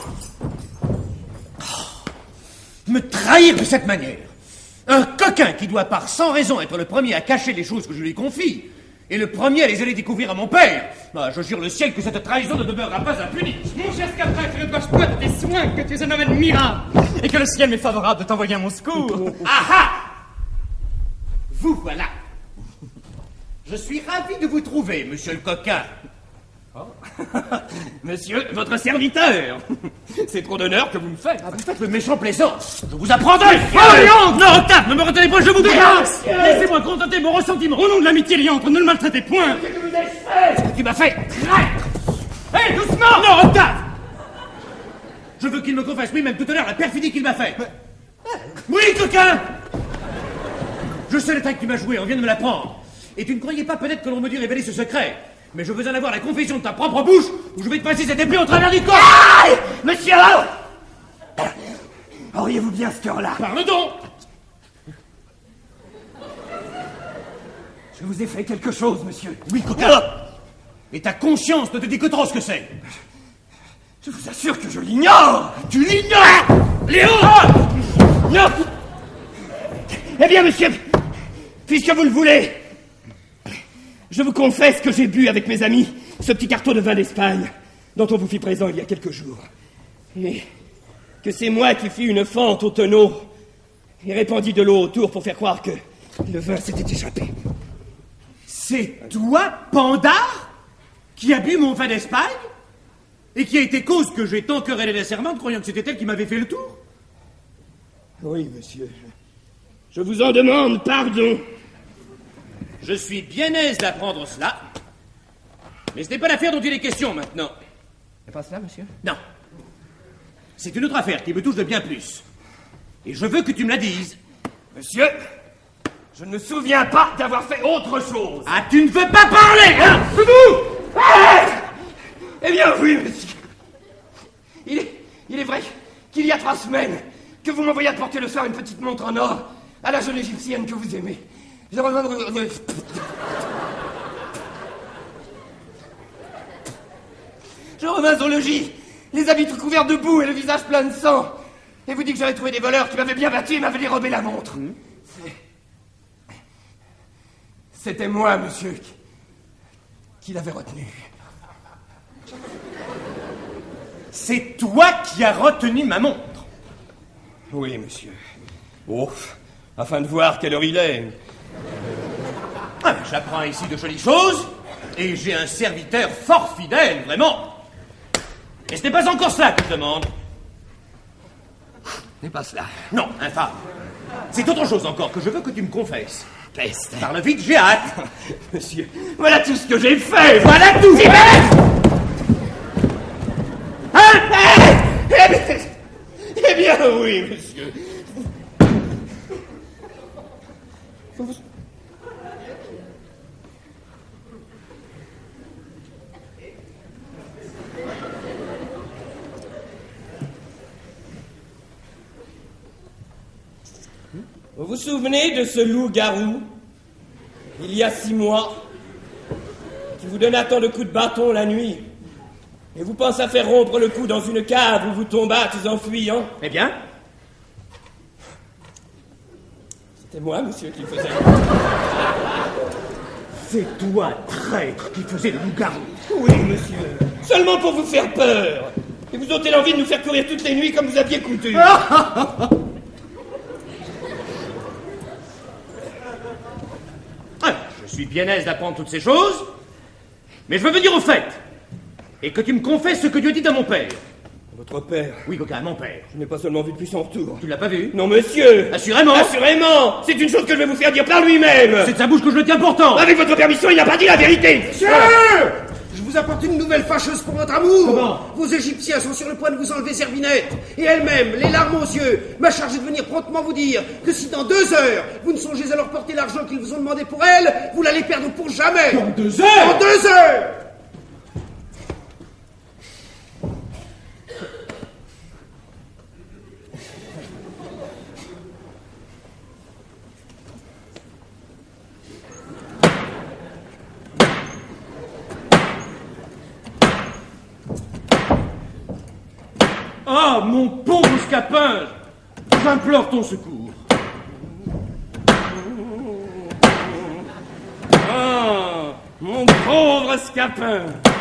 Me trahir de cette manière. Un coquin qui doit par sans raison être le premier à cacher les choses que je lui confie, et le premier à les aller découvrir à mon père. Ah, je jure le ciel que cette trahison ne demeurera pas impunie. Mon cher Scapin, tu ne dois pas de tes soins, que tu es un homme admirable, et que le ciel m'est favorable de t'envoyer à mon secours. Ah ah! Vous voilà. Je suis ravi de vous trouver, monsieur le coquin. Oh. Monsieur, votre serviteur. C'est trop d'honneur que vous me faites. Ah, vous faites le méchant plaisant. Je vous apprendrai. Oh, Léandre! Non, Octave, ne me retenez pas, je vous prie. Laissez-moi contenter mon ressentiment. Au nom de l'amitié, Léandre, ne le maltraitez point. Ce que tu m'as fait, traître! Hé, doucement! Non, Octave! Je veux qu'il me confesse lui-même tout à l'heure la perfidie qu'il m'a fait. Oui, coquin! Je sais le taille que tu m'as joué, on vient de me l'apprendre. Et tu ne croyais pas peut-être que l'on me dût révéler ce secret. Mais je veux en avoir la confession de ta propre bouche, ou je vais te passer cette épée au travers du corps. Aïe! Monsieur! Auriez-vous bien ce cœur-là? Parle donc! Je vous ai fait quelque chose, monsieur. Oui, coquin. Et ta conscience ne te dit que trop ce que c'est. Je vous assure que je l'ignore. Tu l'ignores! Léon! Non! Eh bien, monsieur, puisque vous le voulez, je vous confesse que j'ai bu avec mes amis ce petit carton de vin d'Espagne dont on vous fit présent il y a quelques jours. Et que c'est moi qui fis une fente au tonneau et répandis de l'eau autour pour faire croire que le vin s'était échappé. C'est toi, Pandare, qui a bu mon vin d'Espagne et qui a été cause que j'ai tant querellé la servante croyant que c'était elle qui m'avait fait le tour? Oui, monsieur. Je vous en demande pardon. Je suis bien aise d'apprendre cela. Mais ce n'est pas l'affaire dont il est question maintenant. C'est pas cela, monsieur? Non. C'est une autre affaire qui me touche de bien plus. Et je veux que tu me la dises. Monsieur, je ne me souviens pas d'avoir fait autre chose. Ah, tu ne veux pas parler, hein? Vous! Eh bien, oui, monsieur. Il est vrai qu'il y a 3 semaines que vous m'envoyez apporter le soir une petite montre en or à la jeune égyptienne que vous aimez. Je revins au logis, les habits tout couverts de boue et le visage plein de sang. Et vous dites que j'avais trouvé des voleurs qui m'avaient bien battu et m'avaient dérobé la montre. C'était moi, monsieur, qui l'avait retenu. C'est toi qui as retenu ma montre? Oui, monsieur. Ouf, afin de voir quelle heure il est. Ah, j'apprends ici de jolies choses, et j'ai un serviteur fort fidèle, vraiment. Et ce n'est pas encore cela que je demande. Ce n'est pas cela. Non, infâme. C'est autre chose encore que je veux que tu me confesses. Peste. Parle vite, j'ai hâte. Monsieur, voilà tout ce que j'ai fait. Voilà tout. Eh bien, oui, monsieur. Vous vous souvenez de ce loup-garou, il y a 6 mois, qui vous donna tant de coups de bâton la nuit, et vous pensez à faire rompre le cou dans une cave où vous tombâtes en fuyant? Eh bien? C'était moi, monsieur, qui le faisais. C'est toi, traître, qui faisais le loup-garou. Oui, monsieur. Seulement pour vous faire peur. Et vous ôter l'envie de nous faire courir toutes les nuits comme vous aviez coutume. Je suis bien aise d'apprendre toutes ces choses, mais je veux venir au fait, et que tu me confesses ce que Dieu dit à mon père. Votre père? Oui, coquin, mon père. Je n'ai pas seulement vu depuis son retour. Tu l'as pas vu? Non, monsieur. Assurément. Assurément. C'est une chose que je vais vous faire dire par lui-même. C'est de sa bouche que je le tiens pourtant. Avec votre permission, il n'a pas dit la vérité. Monsieur! Je vous vous apporte une nouvelle fâcheuse pour votre amour. Comment? Vos Égyptiens sont sur le point de vous enlever Zerbinette. Et elle-même, les larmes aux yeux, m'a chargé de venir promptement vous dire que si dans 2 heures, vous ne songez à leur porter l'argent qu'ils vous ont demandé pour elle, vous l'allez perdre pour jamais. Dans 2 heures? Dans 2 heures! Ah, mon pauvre Scapin, j'implore ton secours. Ah, mon pauvre Scapin.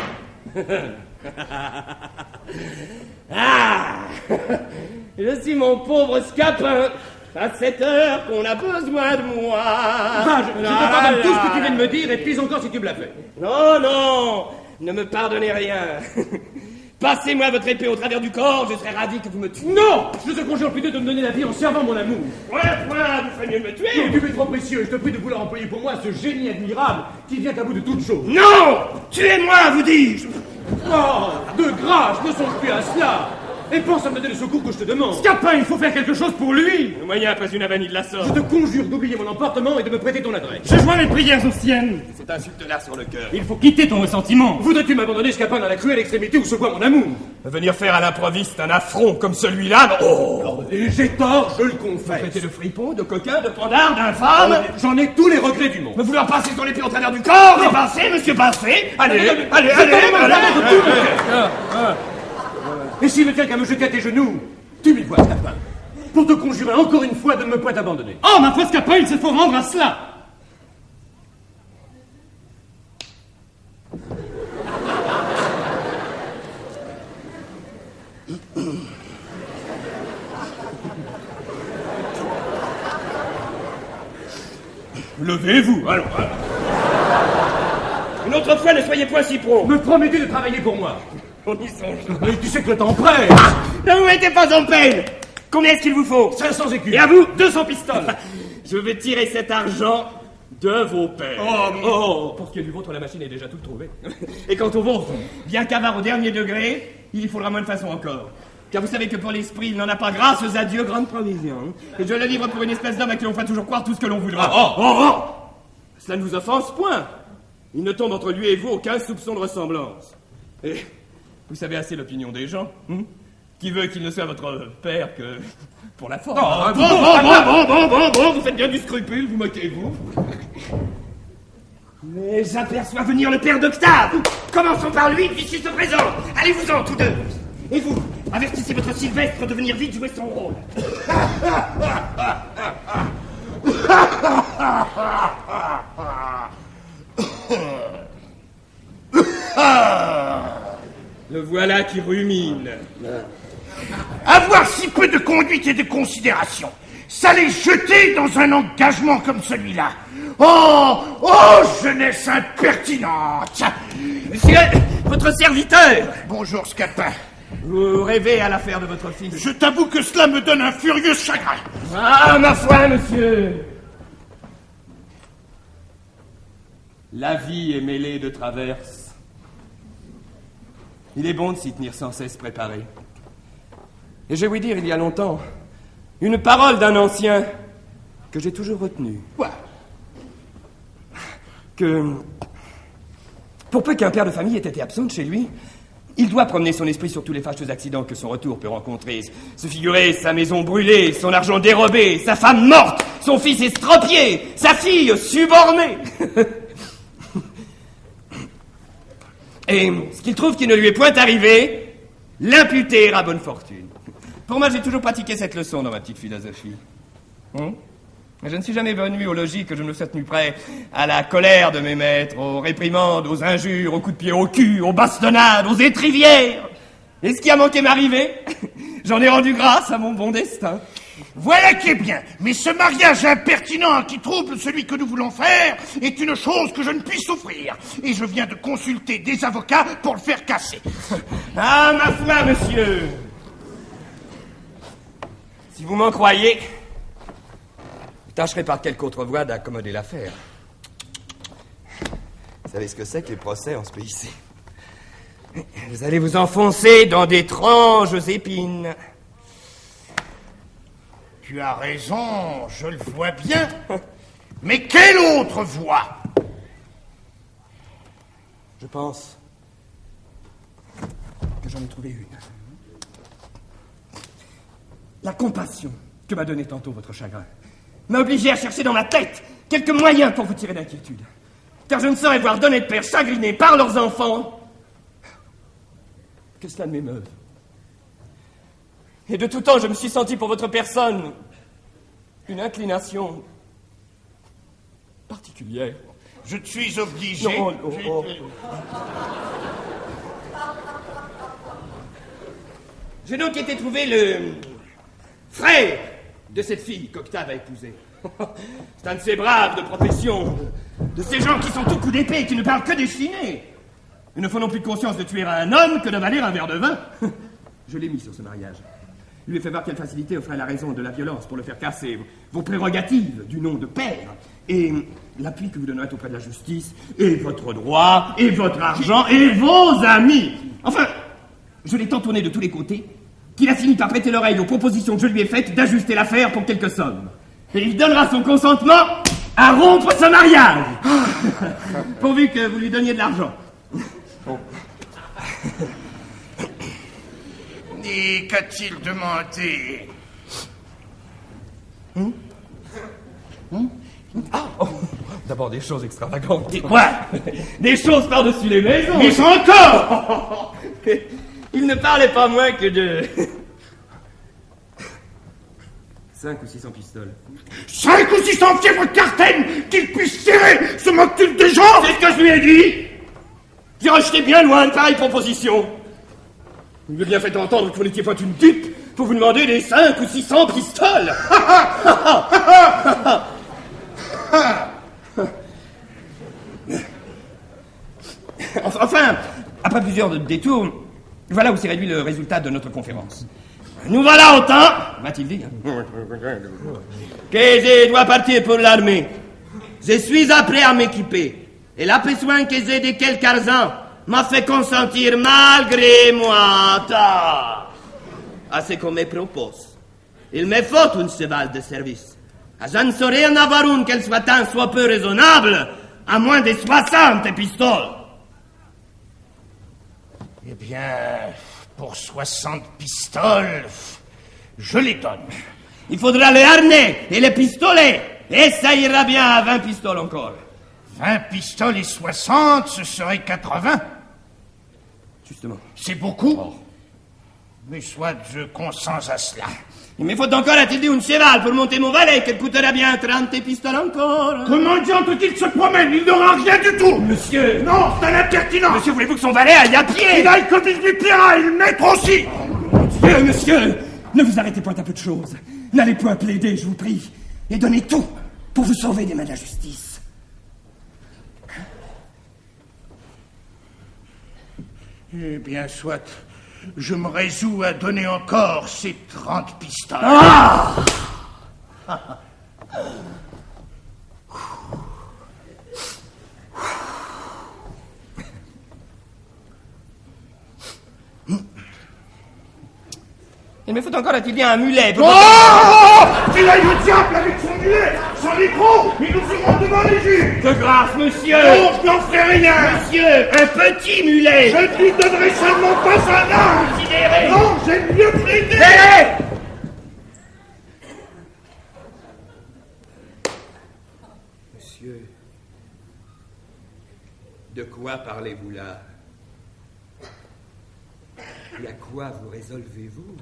Ah, je suis mon pauvre Scapin. À cette heure qu'on a besoin de moi. Ah, je te pardonne tout ce que tu viens de me dire, et puis encore si tu me l'as fait. Non, non, ne me pardonnez rien. Passez-moi votre épée au travers du corps, je serais ravi que vous me tuiez. Non, je te conjure plutôt de me donner la vie en servant mon amour. Ouais, vous faites mieux de me tuer. Non, tu es trop précieux, je te prie de vouloir employer pour moi ce génie admirable qui vient à bout de toutes choses. Non, tuez-moi, vous dis-je. Oh, de grâce, ne songe plus à cela. Et pense à me donner le secours que je te demande. Scapin, il faut faire quelque chose pour lui. Le moyen après une avanie de la sorte. Je te conjure d'oublier mon emportement et de me prêter ton adresse. Je joins mes prières aux siennes. Cette insulte-là sur le cœur. Il faut quitter ton ressentiment. Voudrais-tu m'abandonner, Scapin, dans la cruelle extrémité où se voit mon amour? Venir faire à l'improviste un affront comme celui-là, oh. Et j'ai tort, je le confesse. Traiter de fripon, de coquin, de pendard, d'infâme. J'en ai tous les regrets du monde. Me vouloir passer son épée au travers du corps. Mais passez, monsieur, passez. Allez. Et s'il ne tient qu'à me jeter à tes genoux, tu m'y vois, Scapin, pour te conjurer encore une fois de ne me point abandonner. Oh, ma foi, Scapin, il se faut rendre à cela. Levez-vous, allons. Une autre fois, ne soyez point si prompt. Me promets-tu de travailler pour moi? On y songe. Mais tu sais que le temps presse. Ne vous mettez pas en peine. Combien est-ce qu'il vous faut? 500 écus. Et à vous, 200 pistoles. Je vais tirer cet argent de vos pères. Pour ce qui est du vôtre, la machine est déjà toute trouvée. Et quant au vôtre, bien qu'avare au dernier degré, il y faudra moins de façon encore. Car vous savez que pour l'esprit, il n'en a pas, grâce à Dieu, grande provision. Et je le livre pour une espèce d'homme à qui on fera toujours croire tout ce que l'on voudra. Cela ne vous offense point. Il ne tombe entre lui et vous aucun soupçon de ressemblance. Et vous savez assez l'opinion des gens, qui veut qu'il ne soit votre père que pour la forme. Bon, vous faites bien du scrupule, vous moquez-vous. Mais j'aperçois venir le père d'Octave. Commençons par lui, puisqu'il se présente. Allez-vous-en, tous deux. Et vous, avertissez votre Sylvestre de venir vite jouer son rôle. Le voilà qui rumine. Avoir si peu de conduite et de considération, ça les jeter dans un engagement comme celui-là. Oh, jeunesse impertinente. Monsieur, votre serviteur. Bonjour, Scapin. Vous rêvez à l'affaire de votre fils. Je t'avoue que cela me donne un furieux chagrin. Ah, ma foi, monsieur. La vie est mêlée de traverses. Il est bon de s'y tenir sans cesse préparé. Et je vais vous dire, il y a longtemps, une parole d'un ancien que j'ai toujours retenue. Quoi? Que, pour peu qu'un père de famille ait été absent de chez lui, il doit promener son esprit sur tous les fâcheux accidents que son retour peut rencontrer. Se figurer sa maison brûlée, son argent dérobé, sa femme morte, son fils estropié, sa fille subornée. Et ce qu'il trouve qui ne lui est point arrivé, l'imputer à bonne fortune. Pour moi, j'ai toujours pratiqué cette leçon dans ma petite philosophie. Je ne suis jamais venu au logis que je me sois tenu prêt à la colère de mes maîtres, aux réprimandes, aux injures, aux coups de pied au cul, aux bastonnades, aux étrivières. Et ce qui a manqué m'arriver, j'en ai rendu grâce à mon bon destin. Voilà qui est bien. Mais ce mariage impertinent qui trouble celui que nous voulons faire est une chose que je ne puis souffrir. Et je viens de consulter des avocats pour le faire casser. Ah, ma foi, monsieur. Si vous m'en croyez, je tâcherai par quelque autre voie d'accommoder l'affaire. Vous savez ce que c'est que les procès en ce pays-ci? Vous allez vous enfoncer dans d'étranges épines. Tu as raison, je le vois bien. Mais quelle autre voie? Je pense que j'en ai trouvé une. La compassion que m'a donnée tantôt votre chagrin m'a obligé à chercher dans ma tête quelques moyens pour vous tirer d'inquiétude. Car je ne saurais voir d'honnêtes pères chagrinés par leurs enfants que cela ne m'émeuve. Et de tout temps, je me suis senti pour votre personne une inclination particulière. Je suis obligé... Non. J'ai donc été trouver le frère de cette fille qu'Octave a épousée. C'est un de ces braves de profession, de ces gens qui sont tout coups d'épée et qui ne parlent que des chinés. Ils ne font non plus de conscience de tuer un homme que d'avaler un verre de vin. Je l'ai mis sur ce mariage. Je lui ai fait voir quelle facilité offrait la raison de la violence pour le faire casser vos prérogatives du nom de père et l'appui que vous donnerez auprès de la justice et votre droit et votre argent et vos amis. Enfin, je l'ai tant tourné de tous les côtés qu'il a fini par prêter l'oreille aux propositions que je lui ai faites d'ajuster l'affaire pour quelques sommes. Et il donnera son consentement à rompre ce mariage. Pourvu que vous lui donniez de l'argent. Et qu'a-t-il demandé? D'abord des choses extravagantes. Des quoi? Des choses par-dessus les maisons. Mais encore! Il ne parlait pas moins que de 5 ou 600 pistoles. 5 ou 600 fièvres cartaines qu'il puisse tirer, se moque-t-il des gens? C'est ce que je lui ai dit. J'ai rejeté bien loin de pareille proposition. Il m'a bien fait entendre que vous n'étiez pas une dupe pour vous demander des 5 ou 600 pistoles. Enfin, après plusieurs détours, voilà où s'est réduit le résultat de notre conférence. Nous voilà au temps, m'a-t-il dit, que je dois partir pour l'armée. Je suis prêt à m'équiper. Et la besoin que j'ai de quelques argent m'a fait consentir malgré moi à ce qu'on me propose. Il me faut un cheval de service. Je ne saurais en avoir une qu'elle soit tant soit peu raisonnable, à moins de 60 pistoles. Eh bien, pour 60 pistoles, je les donne. Il faudra les harnais et les pistolets, et ça ira bien à 20 pistoles encore. 20 pistoles et 60, ce serait 80. Justement. C'est beaucoup. Oh. Mais soit je consens à cela. Il me faut encore, a-t-il dit, un cheval pour monter mon valet, qu'elle coûtera bien 30 pistoles encore. Comment diantre qu'il se promène? Il n'aura rien du tout. Monsieur. Non, c'est un impertinent. Monsieur, voulez-vous que son valet aille à pied? Il aille comme il lui plaira, il maître aussi. Oh, mon Dieu, monsieur, ne vous arrêtez point à peu de choses. N'allez point plaider, je vous prie, et donnez tout pour vous sauver des mains de la justice. Eh bien, soit, je me résous à donner encore ces 30 pistoles. Ah! Il me faut encore, a-t-il bien, un mulet pour... Oh! Qu'il aille au diable avec son mulet, son micro, et nous serons devant les juges. De grâce, monsieur. Non, je n'en ferai rien. Monsieur, un petit mulet. Je ne lui donnerai seulement pas un âne. Considérez. Non, j'aime mieux plaider. Hé! Monsieur, de quoi parlez-vous là? Et à quoi vous résolvez-vous?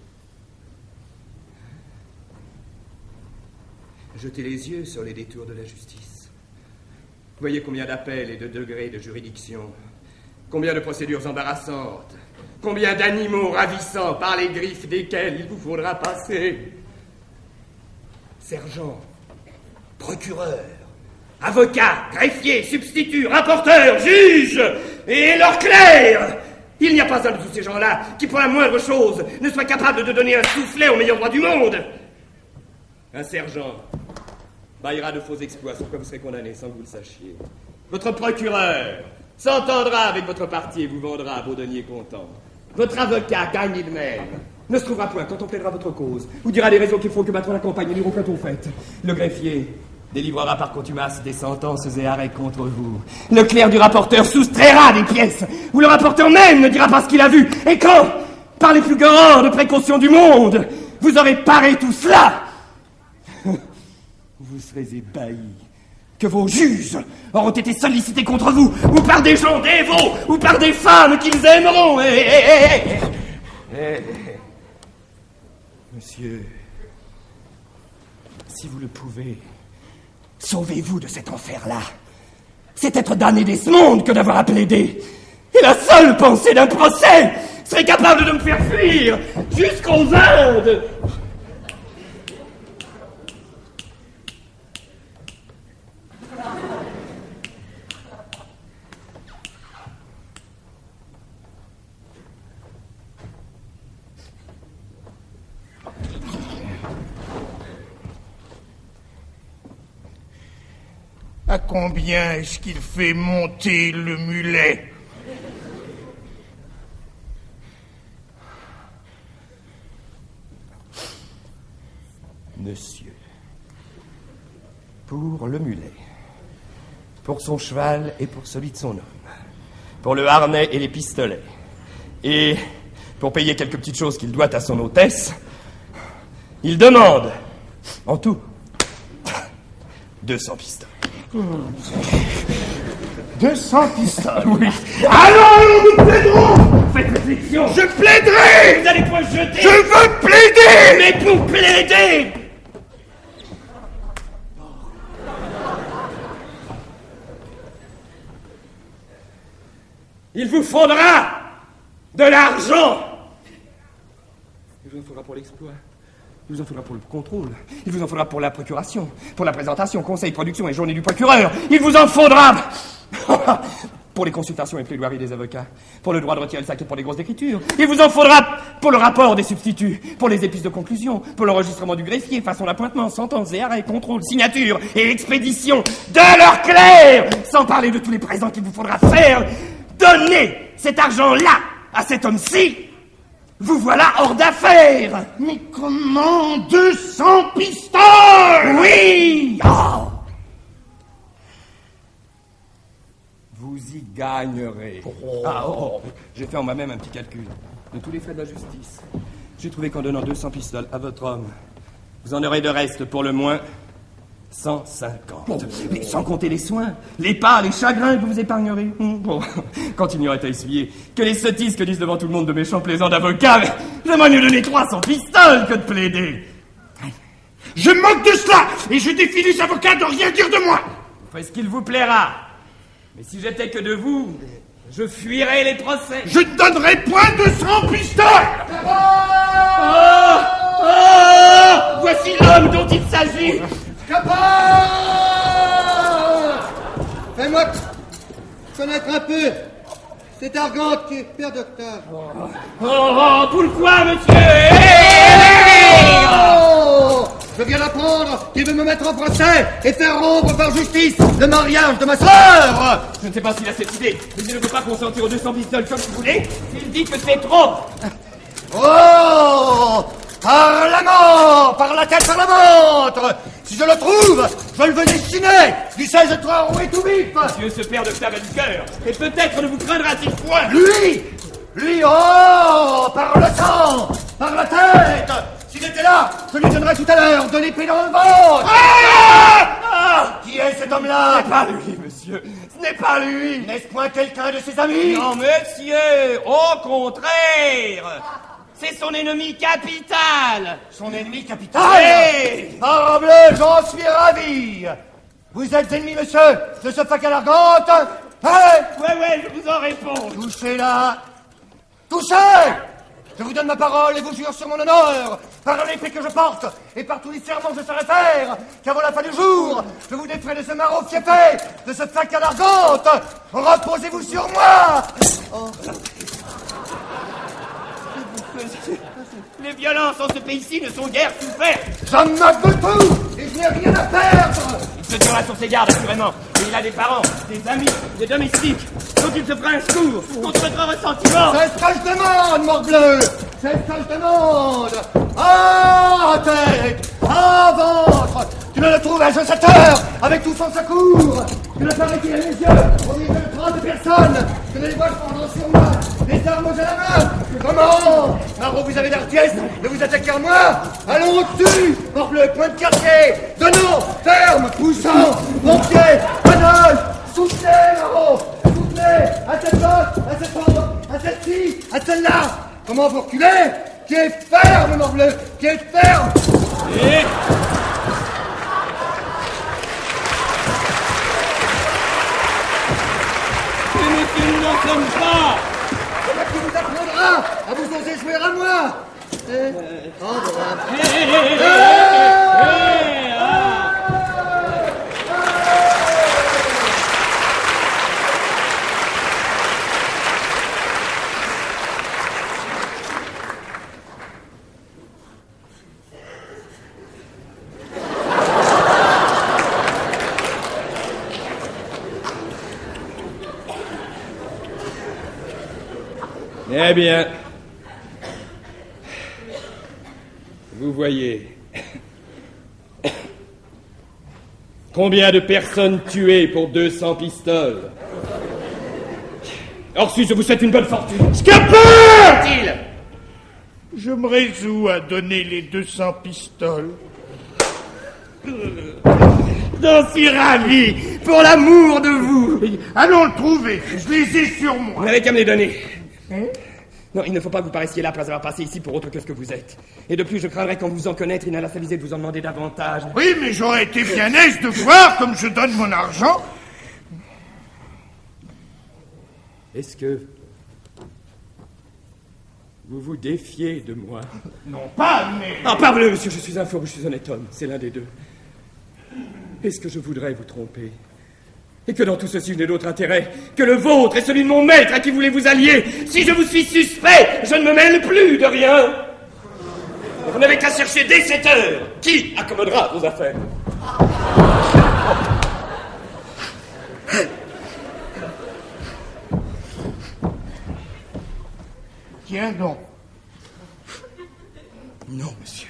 Jetez les yeux sur les détours de la justice. Voyez combien d'appels et de degrés de juridiction, combien de procédures embarrassantes, combien d'animaux ravissants par les griffes desquels il vous faudra passer. Sergent, procureur, avocat, greffier, substitut, rapporteur, juge et leur clerc. Il n'y a pas un de tous ces gens-là qui, pour la moindre chose, ne soit capable de donner un soufflet au meilleur droit du monde. Un sergent baillera de faux exploits sur quoi vous serez condamné sans que vous le sachiez. Votre procureur s'entendra avec votre parti et vous vendra à beau denier content. Votre avocat gagne il-même. Ne se trouvera point quand on plaidera votre cause. Vous dira les raisons qui font que battre la campagne n'iront qu'à ton fait. Le greffier délivrera par contumace des sentences et arrêts contre vous. Le clerc du rapporteur soustraira des pièces. Ou le rapporteur même ne dira pas ce qu'il a vu. Et quand, par les plus grandes précautions du monde, vous aurez paré tout cela, vous serez ébahis que vos juges auront été sollicités contre vous, ou par des gens dévots, ou par des femmes qu'ils aimeront. Monsieur, si vous le pouvez, sauvez-vous de cet enfer-là. C'est être damné dès ce monde que d'avoir à plaider. Et la seule pensée d'un procès serait capable de me faire fuir jusqu'aux Indes. À combien est-ce qu'il fait monter le mulet? Monsieur, pour le mulet, pour son cheval et pour celui de son homme, pour le harnais et les pistolets, et pour payer quelques petites choses qu'il doit à son hôtesse, il demande, en tout, 200 pistolets. 200 pistoles. Oui. Allons, nous plaiderons. Faites réflexion. Je plaiderai. Vous allez point jeter. Je veux plaider. Mais pour plaider. Il vous faudra de l'argent. Il vous en faudra pour l'exploit. Il vous en faudra pour le contrôle. Il vous en faudra pour la procuration, pour la présentation, conseil, production et journée du procureur. Il vous en faudra pour les consultations et plaidoiries des avocats, pour le droit de retirer le sac et pour les grosses écritures. Il vous en faudra pour le rapport des substituts, pour les épices de conclusion, pour l'enregistrement du greffier, façon d'appointement, sentence et arrêt, contrôle, signature et expédition de leur clerc, sans parler de tous les présents qu'il vous faudra faire. Donnez cet argent-là à cet homme-ci. Vous voilà hors d'affaires. Mais comment 200 pistoles? Oui. Oh. Vous y gagnerez. J'ai fait en moi-même un petit calcul de tous les frais de la justice. J'ai trouvé qu'en donnant 200 pistoles à votre homme, vous en aurez de reste pour le moins 150. Mais sans compter les soins, les pas, les chagrins que vous vous épargnerez. Bon, quand il n'y aurait à essuyer que les sottises que disent devant tout le monde de méchants plaisants d'avocats, j'aimerais mieux donner 300 pistoles que de plaider. Je moque de cela et je défie les avocats de rien dire de moi. Faites ce qu'il vous plaira. Mais si j'étais que de vous, je fuirais les procès. Je ne donnerai point 200 pistoles. Voici l'homme dont il s'agit. Fais-moi connaître un peu cette argante qui est père d'Octave. Pourquoi, monsieur? Je viens d'apprendre qu'il veut me mettre en procès et faire rompre par justice le mariage de ma sœur. Je ne sais pas s'il a cette idée, mais il ne veut pas consentir aux 200 pistoles comme vous voulez. Il dit que c'est trop. Par la mort, par la tête, par la ventre. Si je le trouve, je le veux dessiner du 16-3 roué tout vif. Monsieur, ce père d'Octave a du cœur, et peut-être ne vous craindra-t-il point. Lui, par le sang, par la tête. S'il était là, je lui donnerais tout à l'heure de l'épée dans le ventre. Qui est cet homme-là? Ce n'est pas lui, monsieur. Ce n'est pas lui. N'est-ce point quelqu'un de ses amis? Non, monsieur, au contraire. C'est son ennemi capital. Son ennemi capital? Oui. Parbleu, j'en suis ravi. Vous êtes ennemi, monsieur, de ce fac à l'argante? Ouais, je vous en réponds. Touchez-la. Touchez! Je vous donne ma parole et vous jure sur mon honneur, par l'épée que je porte et par tous les serments que je saurai faire, qu'avant la fin du jour, je vous déferai de ce maraud fiefé, de ce fac à l'argante. Reposez-vous sur moi. Les violences en ce pays-ci ne sont guère souffertes. J'en moque de tout et je n'ai rien à perdre. Ce tueur-là sur ses gardes, assurément. Et il a des parents, des amis, des domestiques. Donc il se fera un secours contre votre ressentiment. C'est ce que je demande, morbleu. C'est ce que je demande. À tête, à ventre. Tu ne le trouves à cette heure, avec tout son secours. Tu ne fais retirer les yeux au milieu de 30 personnes. Tu ne les vois pendant sur moi, les armes à la main. Comment? Marot, vous avez d'artiesse de vous attaquer à moi? Allons au-dessus, morbleu, point de quartier. Donnons, ferme, poussant, mon pied, panache, soutenez, Marot. Soutenez, à cette autre, à cette autre, à celle-ci, à celle-là. Comment vous reculez? Pied ferme, morbleu, pied ferme. Et... nous n'en sommes pas. C'est qui vous apprendra à vous oser jouer à moi. Eh bien, vous voyez combien de personnes tuées pour 200 pistoles. Orsus, je vous souhaite une bonne fortune. Scapin! Dit-il. Je me résous à donner les 200 pistoles. J'en suis ravi, pour l'amour de vous. Allons le trouver, je les ai sur moi. Vous n'avez qu'à me les donner. Non, il ne faut pas que vous paraissiez là après avoir passé ici pour autre que ce que vous êtes. Et de plus, je craindrais qu'en vous en connaître, il n'a la salisée de vous en demander davantage. Oui, mais j'aurais été bien aise de voir comme je donne mon argent. Est-ce que vous vous défiez de moi? Non pas, mais... Ah, parbleu, monsieur, je suis un fou, je suis honnête homme. C'est l'un des deux. Est-ce que je voudrais vous tromper? Et que dans tout ceci, je n'ai d'autre intérêt que le vôtre et celui de mon maître à qui voulez vous allier. Si je vous suis suspect, je ne me mêle plus de rien. Vous n'avez qu'à chercher dès 7 heures. Qui accommodera vos affaires? Tiens donc. Non, monsieur.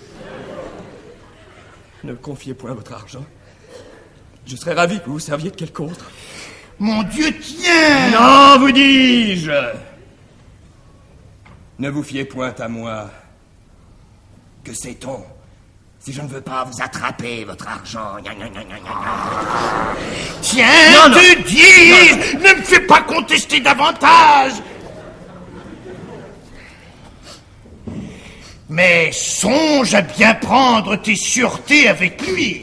Ne confiez point votre argent. Je serais ravi que vous vous serviez de quelque autre. Mon Dieu, tiens! Non, vous dis-je! Ne vous fiez point à moi. Que sait-on si je ne veux pas vous attraper votre argent? Tiens, non, non. te dis! Ne me fais pas contester davantage! Mais songe à bien prendre tes sûretés avec lui.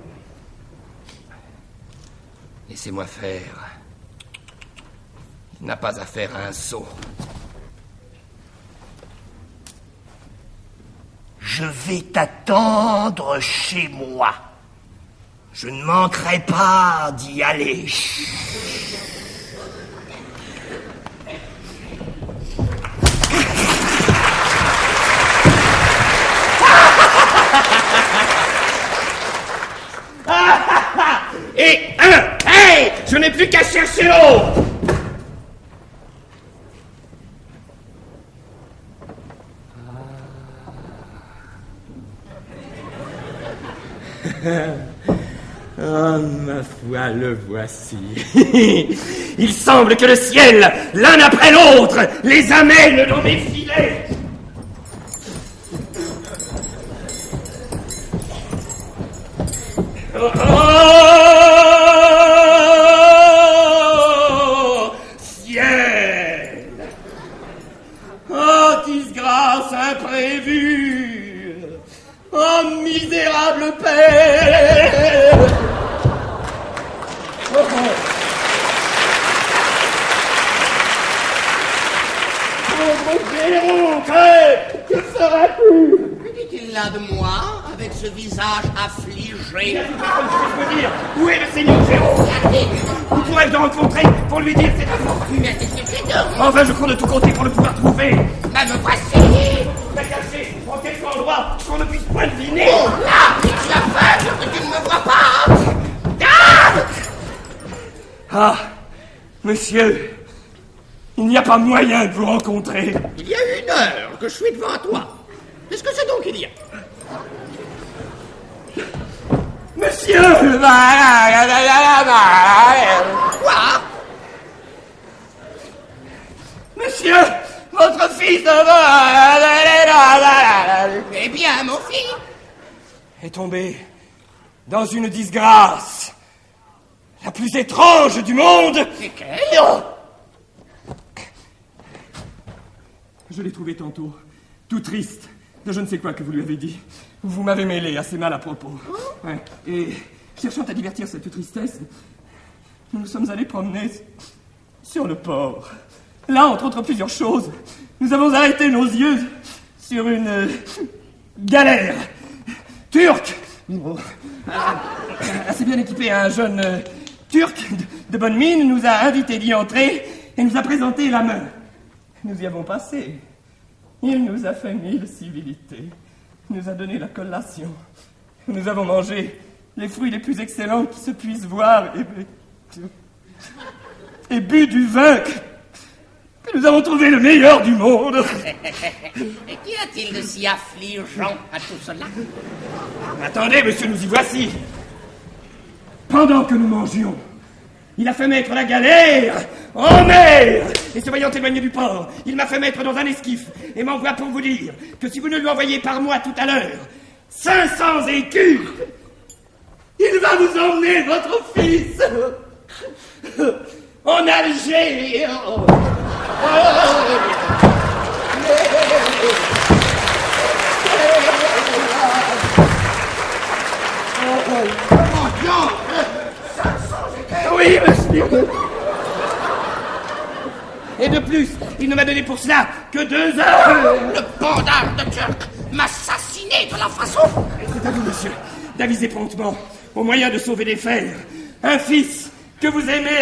Laissez-moi faire. Il n'a pas à faire un sot. Je vais t'attendre chez moi. Je ne manquerai pas d'y aller. Et un! Hey! Je n'ai plus qu'à chercher l'autre! Ah, ma foi, le voici. Il semble que le ciel, l'un après l'autre, les amène dans mes filets. Oh, ciel! Oh, disgrâce imprévue! Oh, misérable père! Oh. Pauvre Géraud, que feras-tu? Que dit-il là de moi, avec ce visage affligé? Je veux dire, où est le seigneur Géraud? Où pourrais-je le rencontrer pour lui dire cette infortune? Mais qu'est-ce que c'est de... Enfin, je cours de tous côtés pour le pouvoir trouver. Mais me voici! Mais caché, en quelque endroit qu'on ne puisse point deviner. Oh là! Mais tu as peur que tu ne me vois pas! Ah, monsieur, il n'y a pas moyen de vous rencontrer. Il y a 1 heure que je suis devant toi. Qu'est-ce que c'est donc qu'il y a? Monsieur! Quoi? Monsieur, votre fils Eh bien, mon fils, est tombé dans une disgrâce la plus étrange du monde. c'est quel? Je l'ai trouvé tantôt, tout triste, de je ne sais quoi que vous lui avez dit. Vous m'avez mêlé assez mal à propos. Ouais. Et, cherchant à divertir cette tristesse, nous nous sommes allés promener sur le port. Là, entre autres plusieurs choses, nous avons arrêté nos yeux sur une galère turque, assez bien équipée. Un jeune turc de bonne mine nous a invités d'y entrer et nous a présenté la main. Nous y avons passé. Il nous a fait 1000 civilités. Il nous a donné la collation. Nous avons mangé les fruits les plus excellents qui se puissent voir et bu du vin que nous avons trouvé le meilleur du monde. Et qu'y a-t-il de si affligeant à tout cela? Attendez, monsieur, nous y voici. Pendant que nous mangions, il a fait mettre la galère en mer. Et se voyant éloigné du port, il m'a fait mettre dans un esquif et m'envoie pour vous dire que si vous ne lui envoyez par moi tout à l'heure 500 écus, il va vous emmener votre fils en Algérie. Oui, monsieur. Et de plus, il ne m'a donné pour cela que 2 heures. Le bandard de Turc m'assassinait de la façon. C'est à vous, monsieur, d'aviser promptement au moyen de sauver des fers un fils que vous aimez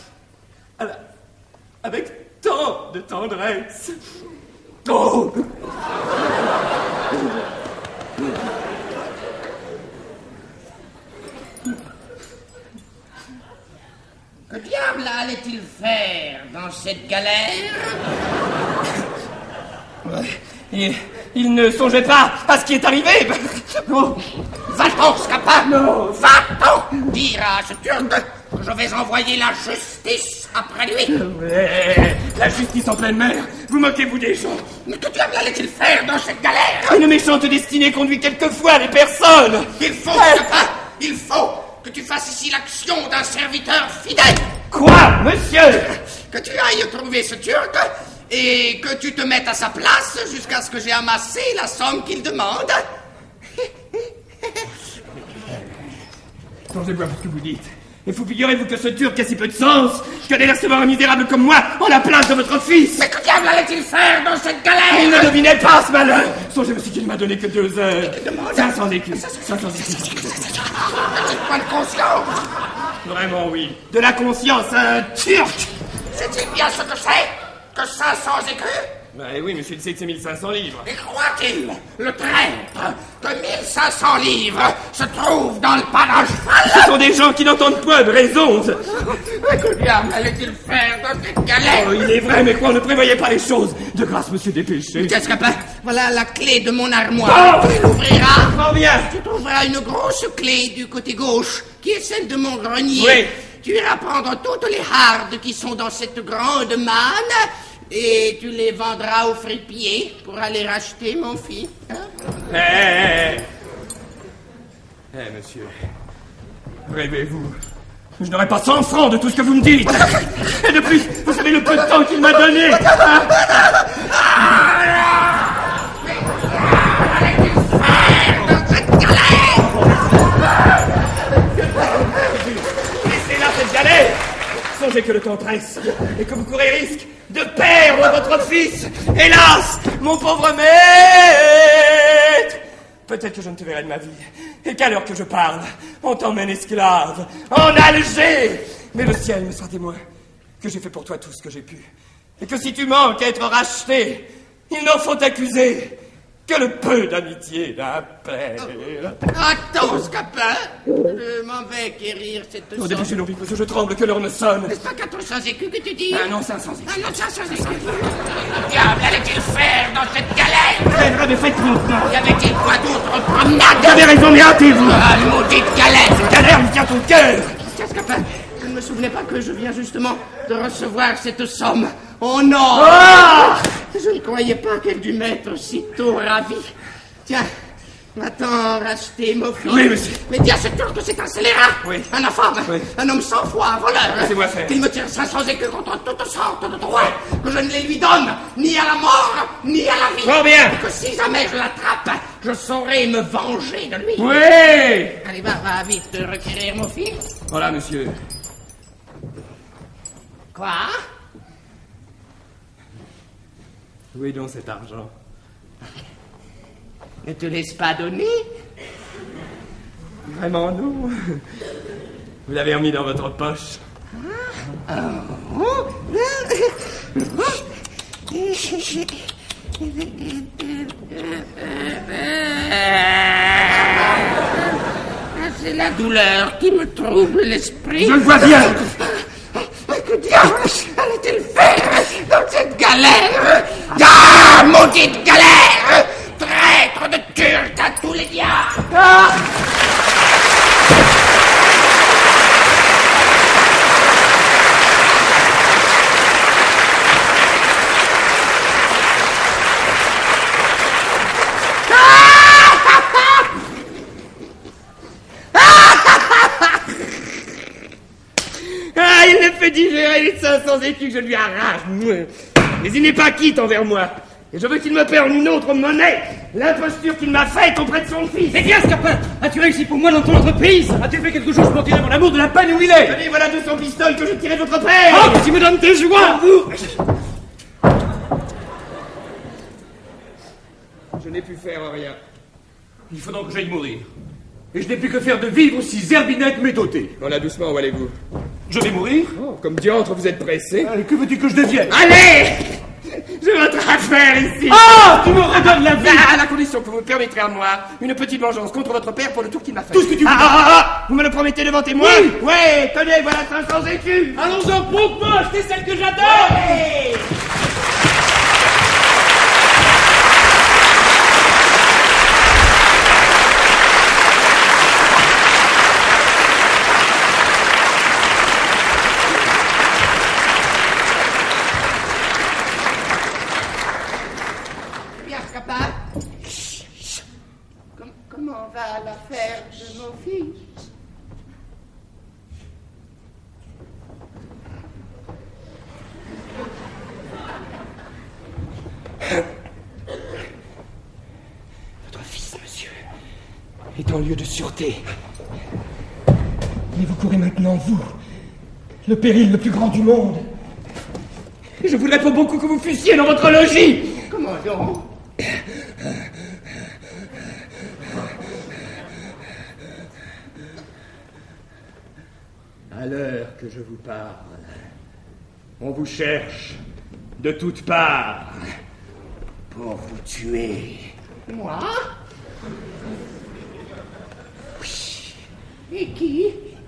avec tant de tendresse. Oh. Que diable allait-il faire dans cette galère? Il ne songeait pas à ce qui est arrivé. Oh. Va-t'en, Scapin! Non. Va-t'en! Dire à ce Turc que je vais envoyer la justice après lui. La justice en pleine mer. Vous moquez-vous des gens? Mais que diable allait-il faire dans cette galère? Une méchante destinée conduit quelquefois les personnes. Il faut, Scapin, il faut que tu fasses ici l'action d'un serviteur fidèle. Quoi, monsieur? Que tu ailles trouver ce Turc et que tu te mettes à sa place jusqu'à ce que j'ai amassé la somme qu'il demande. Songez-vous à ce que vous dites. Et vous figurez-vous que ce Turc a si peu de sens qu'allait recevoir un misérable comme moi en la place de votre fils? Mais que diable allait-il faire dans cette galère? Il ne devinait pas ce malheur. Songez aussi qu'il ne m'a donné que 2 heures. 500 écus. 500 écus. Petit point de conscience. Vraiment, oui. De la conscience, un Turc. C'est-il bien ce que c'est? Que 500 écus? Ben oui, monsieur, il sait que c'est 1500 livres. Et croit-il, le traître, que 1500 livres se trouvent dans le pas d'un cheval? Ce sont des gens qui n'entendent point de raison. Mais que diable allait-il faire dans cette galère? Oh, il est vrai, mais quoi, on ne prévoyait pas les choses. De grâce, monsieur, dépêchez. Tiens, Scapin, voilà la clé de mon armoire. Oh, tu l'ouvriras. Prends bien. Tu trouveras une grosse clé du côté gauche, qui est celle de mon grenier. Oui. Tu iras prendre toutes les hardes qui sont dans cette grande manne, et tu les vendras au fripier pour aller racheter mon fils. Eh, monsieur, rêvez-vous. Je n'aurai pas 100 francs de tout ce que vous me dites. Et de plus, vous savez le peu de temps qu'il m'a donné. Laissez là cette galère. Songez que le temps presse et que vous courez risque de perdre votre fils. Hélas, mon pauvre maître. Peut-être que je ne te verrai de ma vie, et qu'à l'heure que je parle, on t'emmène esclave en Alger. Mais le ciel me sera témoin que j'ai fait pour toi tout ce que j'ai pu, et que si tu manques à être racheté, il n'en faut t'accuser Que le peu d'amitié d'un père. Attends, Scapin. Je m'en vais quérir cette Oh, somme. dépêchez-nous vite, parce que je tremble que l'heure ne sonne. N'est-ce pas 400 écus que tu dis? Ah non, 500 écus. Ah non, 500 écus. Que diable allait-il faire dans cette galère? Traînera des fêtes promptement. Y avait-il quoi d'autre promenade? Vous avez raison, mais hâtez-vous. Ah, maudite galère! Cette galère me tient au cœur. Tiens, Scapin, je ne me souvenais pas que je viens justement de recevoir cette somme. Oh non! Ah! Je ne croyais pas qu'elle dût m'être sitôt ravie. Tiens, va-t'en racheter, mon fils. Oui, monsieur. Mais dis à ce turc que c'est un scélérat. Oui. Un infâme. Oui. Un homme sans foi, un voleur. Laissez-moi faire. Qu'il me tire 500 écus contre toutes sortes de droits. Que je ne les lui donne, ni à la mort, ni à la vie. Fort bien. Et que si jamais je l'attrape, je saurai me venger de lui. Oui. Allez, va vite requérir mon fils. Voilà, monsieur. Quoi? Où est donc cet argent? Ne te laisse pas donner. Vraiment, non. Vous l'avez remis dans votre poche. C'est la douleur qui me trouble l'esprit. Je le vois bien. Que diable allait-il faire dans cette galère? Ah, maudite galère! Traître de Turc à tous les diables! Ah! Ah, il me fait digérer les 500 écus que je lui arrache. Mais il n'est pas quitte envers moi. Et je veux qu'il me paie en une autre monnaie l'imposture qu'il m'a faite auprès de son fils. Eh bien, Scapin, as-tu réussi pour moi dans ton entreprise? As-tu fait quelque chose pour tirer mon amour de la peine où il est? Tenez, voilà 200 pistoles que je tirais de votre père. Oh, que tu me donnes tes joies! Je n'ai pu faire rien. Il faut donc que j'aille mourir. Et je n'ai plus que faire de vivre si Zerbinette m'est doté. Voilà, doucement, où allez-vous? Je vais mourir? Oh, comme diantre, vous êtes pressé. Allez, que veux-tu que je devienne? Allez! J'ai votre affaire ici. Ah! Tu me redonnes la vie! À la condition que vous me permettrez à moi une petite vengeance contre votre père pour le tour qu'il m'a fait. Tout ce que tu veux. Vous me le promettez devant témoin? Oui. Ouais, tenez, voilà 500 écus. Allons-en promptement, c'est celle que j'adore! Ouais. Bien, Scapin. Comment va l'affaire de mon fils? Votre fils, monsieur, est en lieu de sûreté. Mais vous courez maintenant, vous, le péril le plus grand du monde. Et je voudrais pour beaucoup que vous fussiez dans votre logis. Comment donc? À l'heure que je vous parle, on vous cherche de toutes parts pour vous tuer. Moi? Oui. Et qui?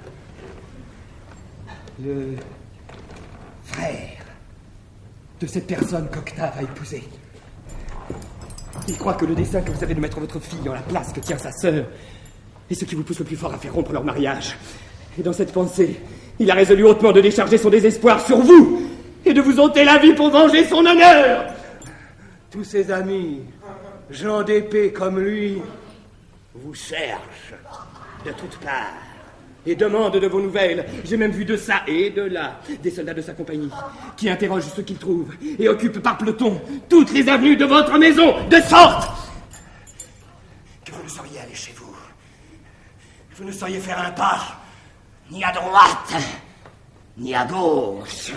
Le frère de cette personne qu'Octave a épousée. Il croit que le dessein que vous avez de mettre votre fille en la place que tient sa sœur est ce qui vous pousse le plus fort à faire rompre leur mariage. Et dans cette pensée, il a résolu hautement de décharger son désespoir sur vous et de vous ôter la vie pour venger son honneur. Tous ses amis, gens d'épée comme lui, vous cherchent de toutes parts et demandent de vos nouvelles. J'ai même vu de ça et de là des soldats de sa compagnie qui interrogent ce qu'ils trouvent et occupent par peloton toutes les avenues de votre maison, de sorte que vous ne sauriez aller chez vous. Vous ne sauriez faire un pas, ni à droite, ni à gauche.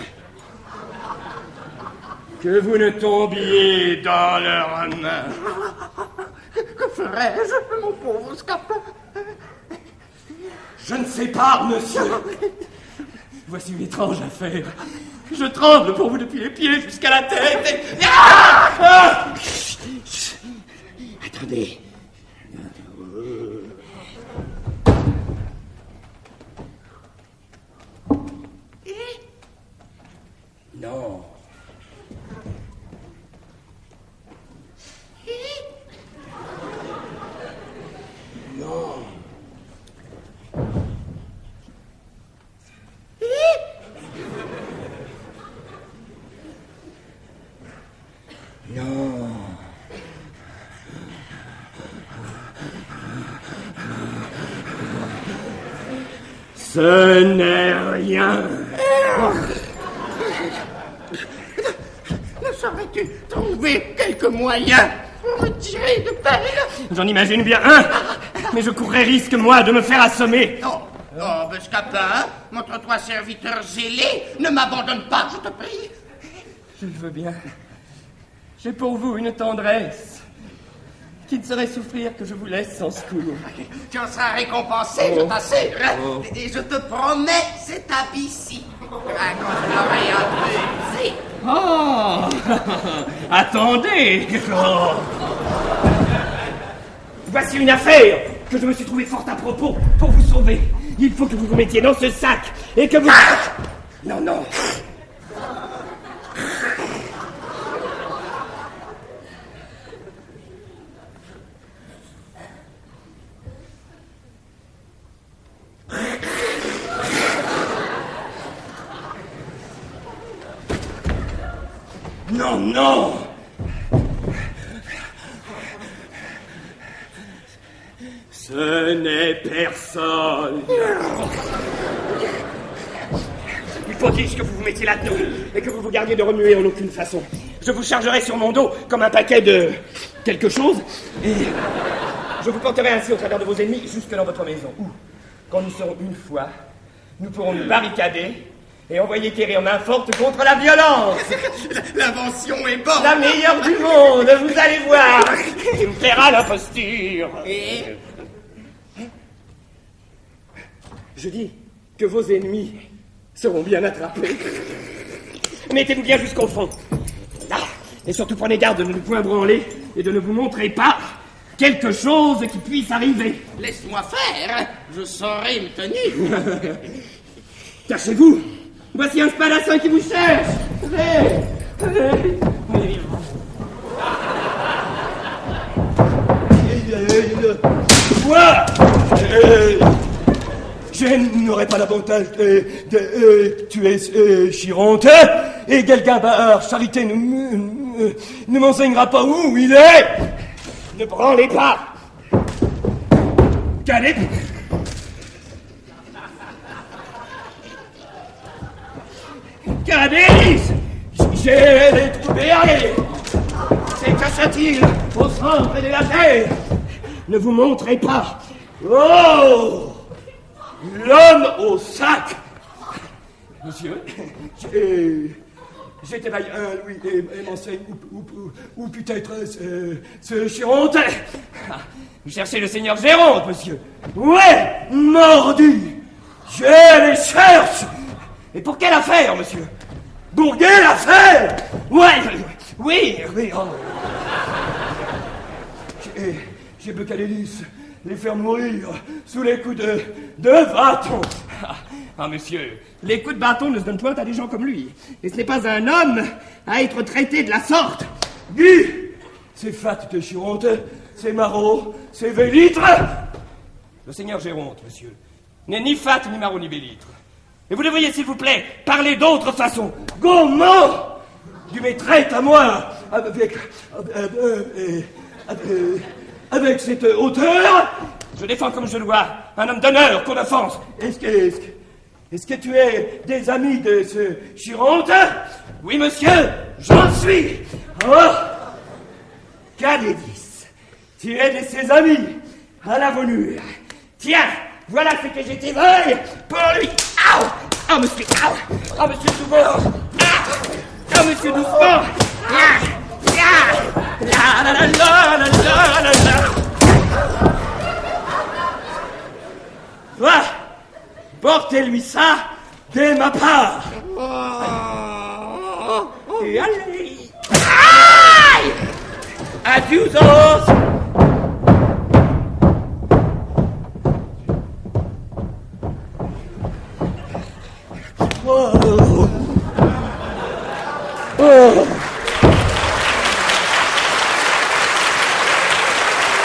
Que vous ne tombiez dans leurs mains. Que ferais-je, mon pauvre Scapin? Je ne sais pas, monsieur. Voici une étrange affaire. Je tremble pour vous depuis les pieds jusqu'à la tête. Regardez. Non. Non. Non. Ce n'est rien. Ne saurais-tu trouver quelques moyens pour me tirer de balle? J'en imagine bien un, mais je courrais risque, moi, de me faire assommer. Non, non, Bescapin, montre-toi serviteur zélé. Ne m'abandonne pas, je te prie. Je le veux bien. J'ai pour vous une tendresse qui ne saurait souffrir que je vous laisse sans secours. Tu en seras récompensé, je t'assure. Et je te promets cet habit-ci. Quand je l'aurai un peu usé. Oh attendez. Oh. Voici une affaire que je me suis trouvé fort à propos pour vous sauver. Il faut que vous vous mettiez dans ce sac et que vous... Non, non. Non, non. Ce n'est personne. Il faut dire que vous vous mettiez là-dedans et que vous vous gardiez de remuer en aucune façon. Je vous chargerai sur mon dos comme un paquet de quelque chose et je vous porterai ainsi au travers de vos ennemis jusque dans votre maison où, quand nous serons une fois, nous pourrons nous barricader et envoyer quérir main forte contre la violence. L'invention est bonne. La meilleure du monde, vous allez voir. Il me plaira l'imposture. Et je dis que vos ennemis seront bien attrapés. Mettez-vous bien jusqu'au front. Là. Et surtout prenez garde de ne point branler et de ne vous montrer pas quelque chose qui puisse arriver. Laisse-moi faire, je saurai me tenir. Cachez-vous. Voici un spadassin qui vous cherche. Allez. Quoi? Je n'aurai pas l'avantage de tuer Chironte, et quelqu'un par charité ne m'enseignera pas où il est. Ne branlez pas. Calez. Cadélis, j'ai les trouvés, allez. C'est cache-t-il au centre de la terre. Ne vous montrez pas. Oh! L'homme au sac. Monsieur, j'étais bailli un Louis et m'enseigne ou peut-être ce Chironte. Vous cherchez le seigneur Géronte, monsieur. Ouais, mordu. Je les cherche. Et pour quelle affaire, monsieur? Bourguet, l'affaire? Ouais, oui. Oh. J'ai Beccalélis les faire mourir sous les coups de bâton. Ah, monsieur, les coups de bâton ne se donnent point à des gens comme lui. Et ce n'est pas un homme à être traité de la sorte. Guy, c'est fat de Chironte, c'est Marot, c'est Vélitre. Le seigneur Géronte, monsieur, n'est ni fat, ni Marot, ni Vélitre. Et vous devriez, s'il vous plaît, parler d'autre façon. Gourmand du maîtresse à moi, avec cette hauteur, je défends comme je dois un homme d'honneur qu'on offense. Est-ce que tu es des amis de ce Chironte? Oui, monsieur, j'en suis. Oh, Cadédis, tu es de ses amis à la venue. Tiens, voilà ce que je t'éveille pour lui. Aouh! Ah, monsieur, aouh! Ah, monsieur Souvent! Ah, monsieur doucement! La la la la la la la la. Va, portez-lui ça de ma part. Et allez. Aïe! Adieu, os.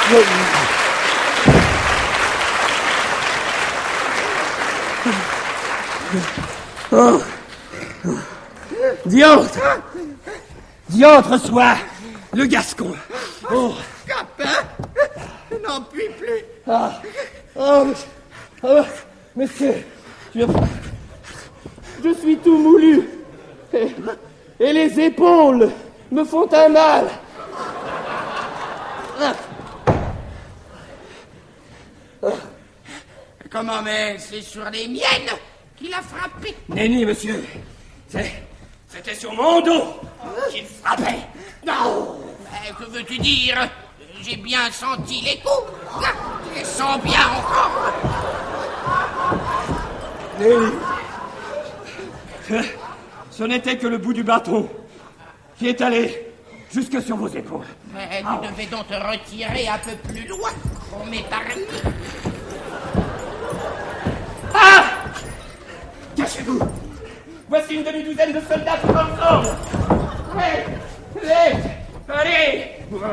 Oh. Diantre! Diantre soit le Gascon! Oh! Scapin! Je n'en puis plus! Ah! Monsieur! Je suis tout moulu! Et les épaules me font un mal! Comment, mais c'est sur les miennes qu'il a frappé? Nenni, monsieur! C'était sur mon dos qu'il frappait! Non! Mais que veux-tu dire? J'ai bien senti les coups! Je les sens bien encore! Nenni! Ce n'était que le bout du bâton qui est allé jusque sur vos épaules. Mais tu devais donc te retirer un peu plus loin pour m'épargner. Ah! Cachez-vous! Voici une demi-douzaine de soldats qui m'ensemble! Allez!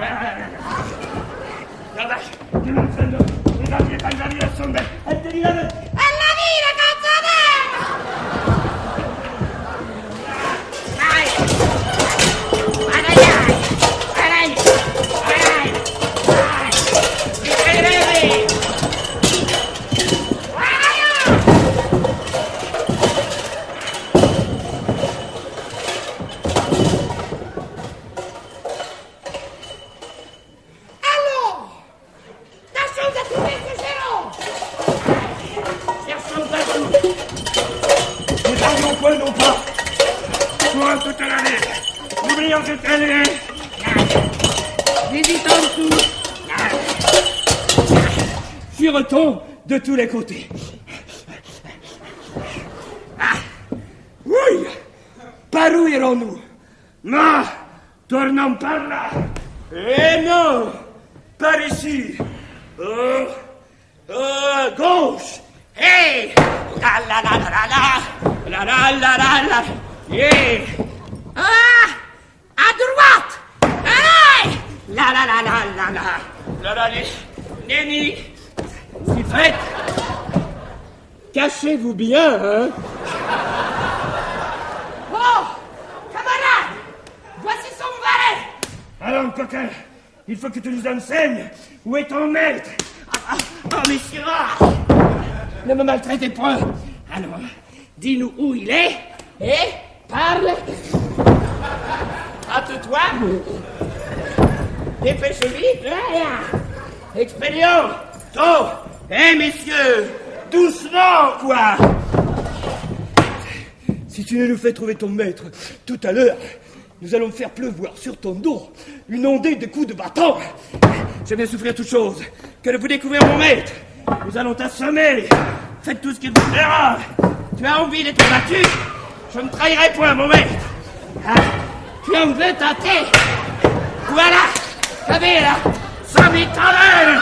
Fuirait-on de tous les côtés? Oui! Par où irons-nous? Non! Tournons par là! Eh non! Par ici! Gauche! Hé! La la la la la la! La la la la la! Yeah! Ah! À droite! Allez! La la la la la la! La la la! Nenni! Si faites! Cachez-vous bien, hein? Oh! Camarade! Voici son valet! Allons, coquin, il faut que tu nous enseignes où est ton maître. Oh, messieurs! Ne me maltraitez point. Alors, dis-nous où il est et parle. Hâte-toi. Dépêche vite. Expédient. Tôt. Messieurs, doucement, quoi. Si tu ne nous fais trouver ton maître tout à l'heure, nous allons faire pleuvoir sur ton dos une ondée de coups de bâton. J'aime bien souffrir toute chose que de vous découvrir mon maître. Nous allons t'assommer. Faites tout ce qu'il vous plaira. Tu as envie d'être battu? Je ne trahirai point mon maître. Tu en veux tâter? Voilà. Savez là, ça m'étonne.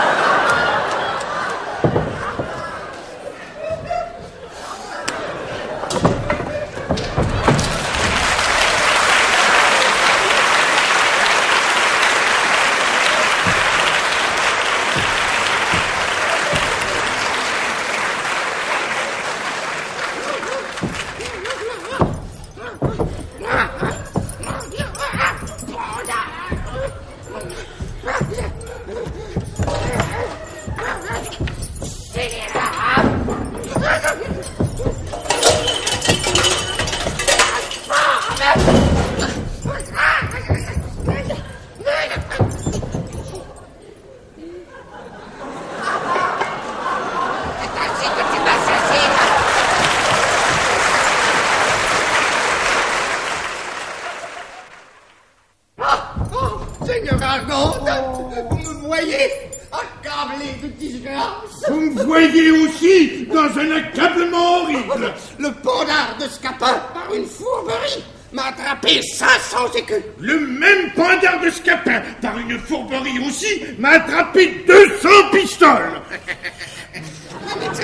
Seigneur Argonde, vous me voyez accablé de disgrâce. Vous me voyez aussi dans un accablement horrible. Le pendard de Scapin, par une fourberie, m'a attrapé 500 écus. Le même pendard de Scapin, par une fourberie aussi, m'a attrapé 200 pistoles. Il ne s'est pas contenté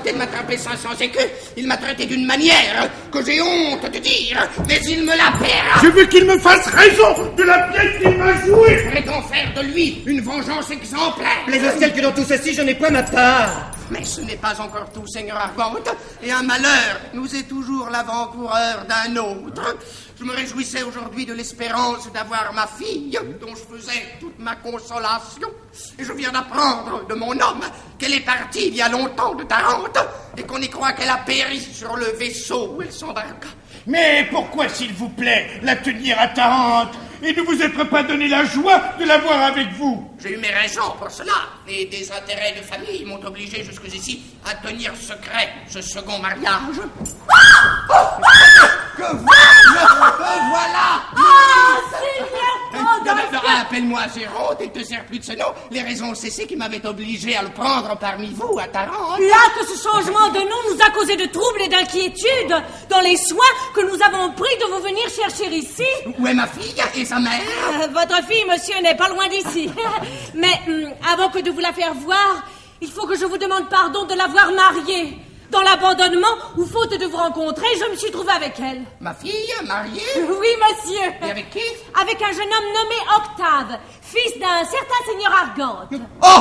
décidé de m'attraper 500 écus. Il m'a traité d'une manière que j'ai honte de dire, mais il me la paiera. Je veux qu'il me fasse raison de la pièce qu'il m'a jouée. Pourrait-on faire de lui une vengeance exemplaire? Mais au ciel que dans tout ceci, je n'ai point ma part. Mais ce n'est pas encore tout, Seigneur Argante, et un malheur nous est toujours l'avant-coureur d'un autre. Je me réjouissais aujourd'hui de l'espérance d'avoir ma fille, dont je faisais toute ma consolation, et je viens d'apprendre de mon homme qu'elle est partie il y a longtemps de Tarente, et qu'on y croit qu'elle a péri sur le vaisseau où elle s'embarqua. Mais pourquoi, s'il vous plaît, la tenir à Tarente et ne vous être pas donné la joie de la voir avec vous? J'ai eu mes raisons pour cela, et des intérêts de famille m'ont obligé jusqu'ici à tenir secret ce second mariage. Que voilà! Appelle-moi Géronte, il te sert plus de ce nom. Les raisons cessées qui m'avaient obligé à le prendre parmi vous à Tarente. Là que ce changement de nom nous a causé de troubles et d'inquiétudes dans les soins que nous avons pris de vous venir chercher ici. Où est ma fille et sa mère? Votre fille, monsieur, n'est pas loin d'ici. Mais avant que de vous la faire voir, il faut que je vous demande pardon de l'avoir mariée. Dans l'abandonnement, ou faute de vous rencontrer, je me suis trouvée avec elle. Ma fille, mariée? Oui, monsieur. Et avec qui? Avec un jeune homme nommé Octave, fils d'un certain seigneur Argante.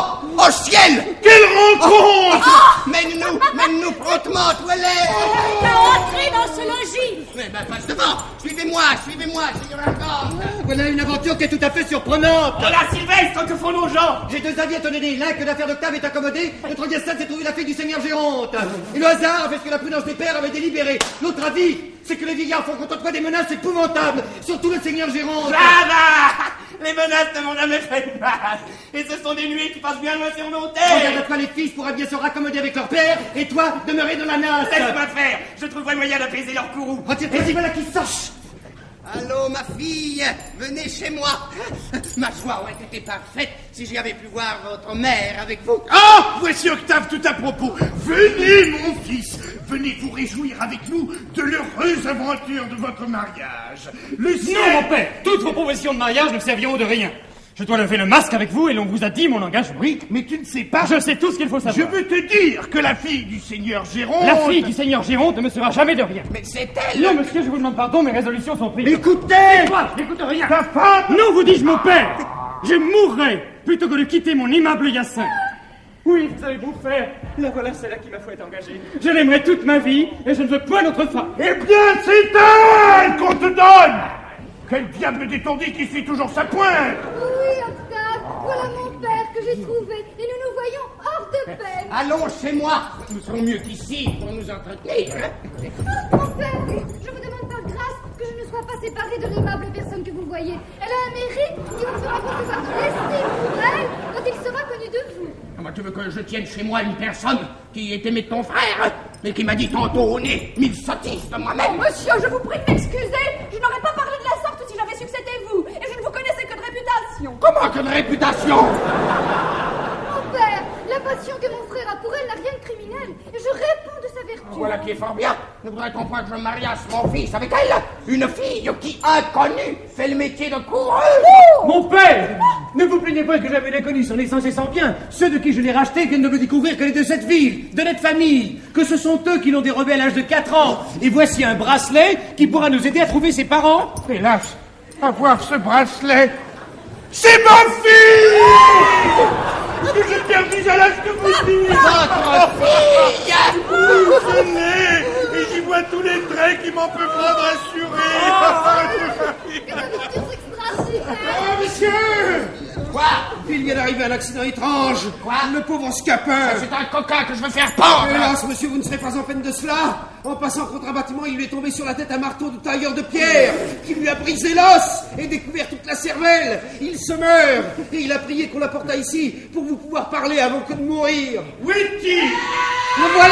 Oh ciel! Quelle rencontre! Mène-nous promptement, toilette! Entrez dans ce logis! Mais passe devant! Suivez-moi, seigneur Argante! Voilà une aventure qui est tout à fait surprenante. Oh là, Sylvestre, que font nos gens? J'ai deux avis à te donner. L'un, que l'affaire d'Octave est accommodée. Notre destin s'est trouvé la fille du seigneur Géronte. Et le hasard a fait ce que la prudence des pères avait délibéré. L'autre avis, c'est que les vieillards font contre toi des menaces épouvantables, surtout le seigneur Géronte. Ça va! Les menaces ne m'ont jamais fait de mal. Et ce sont des nuées qui passent bien loin sur nos terres. Regarde à toi, les fils pourraient bien se raccommoder avec leur père, et toi, demeurer dans la nasse. Laisse-moi faire. Je trouverai moyen d'apaiser leur courroux. Retire-toi, voilà qui sache. Allô, ma fille, venez chez moi. Ma joie aurait été parfaite si j'y avais pu voir votre mère avec vous. Ah, voici Octave tout à propos. Venez, mon fils. Venez vous réjouir avec nous de l'heureuse aventure de votre mariage. Le ciel... Non, mon père, toutes vos propositions de mariage ne serviront de rien. Je dois lever le masque avec vous et l'on vous a dit mon engagement. Oui, mais tu ne sais pas... Je sais tout ce qu'il faut savoir. Je veux te dire que la fille du seigneur Géronte... La fille du seigneur Géronte ne me sera jamais de rien. Mais c'est elle! Non, monsieur, je vous demande pardon, mes résolutions sont prises. Écoutez! Quoi? Je n'écoute rien. Ta femme! Non, vous dis-je, mon père! Je mourrai plutôt que de quitter mon aimable Hyacinthe. Oui, vous avez beau faire. La voilà celle à qui ma foi est engagée. Je l'aimerai toute ma vie et je ne veux point d'autre femme. Eh bien, c'est elle qu'on te donne! Quel diable d'étourdi qui suit toujours sa pointe! Oui, Octave, voilà mon père que j'ai trouvé et nous nous voyons hors de peine. Allons chez moi. Nous serons mieux qu'ici pour nous entretenir. Mon père, je vous demande par grâce que je ne sois pas séparée de l'aimable personne que vous voyez. Elle a un mérite qui vous fera concevoir l'estime pour elle quand il sera connu de vous. Comment tu veux que je tienne chez moi une personne qui est aimée de ton frère, mais qui m'a dit tantôt au nez 1000 sottises de moi-même? Monsieur, je vous prie de m'excuser. Je n'aurais pas parlé de la sorte si j'avais su que c'était vous. Et je ne vous connaissais que de réputation. Comment que de réputation? Mon père, la passion que mon frère a pour elle n'a rien de criminel. Et je réponds de sa vertu. Voilà qui est fort bien. Ne voudrait-on point que je mariasse mon fils avec elle? Une fille qui, inconnue, fait le métier de coureuse? Mon père! Ne vous plaignez pas que j'avais l'inconnu sur naissance et sans bien. Ceux de qui je l'ai racheté viennent de me découvrir qu'elle est de cette ville, de notre famille, que ce sont eux qui l'ont dérobée à l'âge de 4 ans. Et voici un bracelet qui pourra nous aider à trouver ses parents. Hélas, avoir ce bracelet, c'est ma fille! Que j'ai perdu à l'âge que vous dites! Votre fille! Je l'ai! Et j'y vois tous les traits qui m'en peuvent rendre assuré! Une aventure extraordinaire. Oh, monsieur! Quoi? Il vient d'arriver un accident étrange. Quoi? Le pauvre Scapin. C'est un coquin que je veux faire pendre! Hélas, monsieur, vous ne serez pas en peine de cela. En passant contre un bâtiment, il lui est tombé sur la tête un marteau de tailleur de pierre qui lui a brisé l'os et découvert toute la cervelle. Il se meurt et il a prié qu'on l'apportât ici pour vous pouvoir parler avant que de mourir. Witty! Le voilà!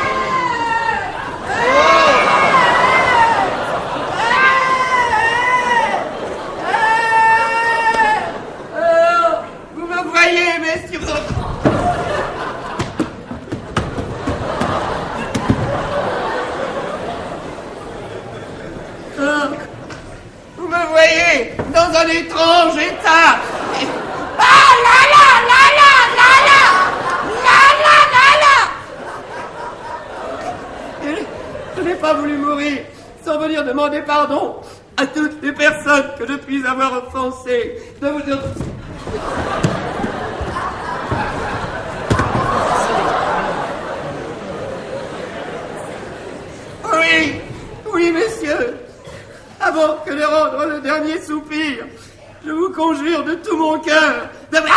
Vous me voyez, messieurs? Vous me voyez dans un étrange état. Ah là là là là là là là là là là. demander pardon à toutes les personnes que je puis avoir offensées. De vous dire... Oui, oui, messieurs. Avant que de rendre le dernier soupir, je vous conjure de tout mon cœur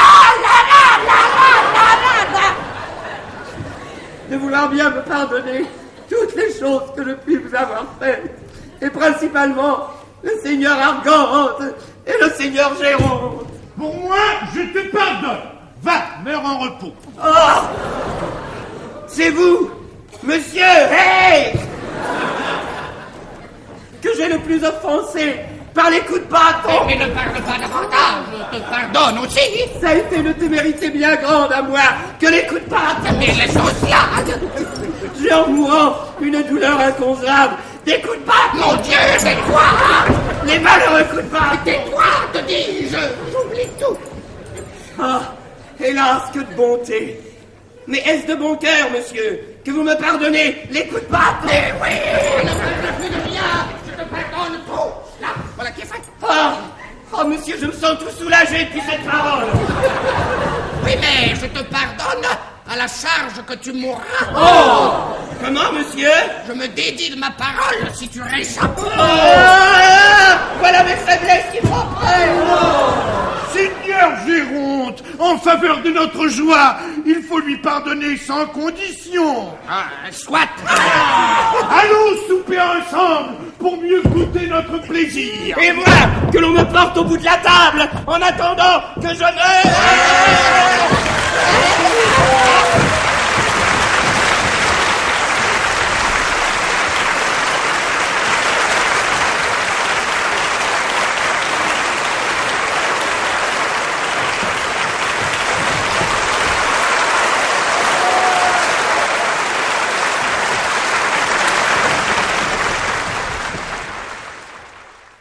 de vouloir bien me pardonner toutes les choses que je puis vous avoir faites, et principalement le Seigneur Argante et le Seigneur Géronte. Pour moi, je te pardonne. Va, meurs en repos. Oh, c'est vous, monsieur, hey, que j'ai le plus offensé par les coups de bâton. Mais ne parle pas davantage, je te pardonne aussi. Ça a été une témérité bien grande à moi que les coups de bâton. Mais laisse-nous cela. J'ai en mourant une douleur inconsolable. Des coups de bâton. Mon Dieu, c'est toi. Les malheureux coups de bâton. Tais-toi, te dis-je. J'oublie tout. Ah, hélas, que de bonté. Mais est-ce de bon cœur, monsieur, que vous me pardonnez les coups de bâton? Mais oui, ne parle plus de rien. Je te pardonne tout. Là, voilà qui est fait. Oh, monsieur, je me sens tout soulagé depuis cette parole. Oui, mais je te pardonne à la charge que tu mourras. Oh, comment, monsieur? Je me dédie de ma parole si tu réchappes. Voilà mes faiblesses qui font près. Seigneur Géronte, en faveur de notre joie, il faut lui pardonner sans condition. Soit. Allons souper ensemble pour mieux goûter notre plaisir. Et moi, que l'on me porte au bout de la table en attendant que je ne...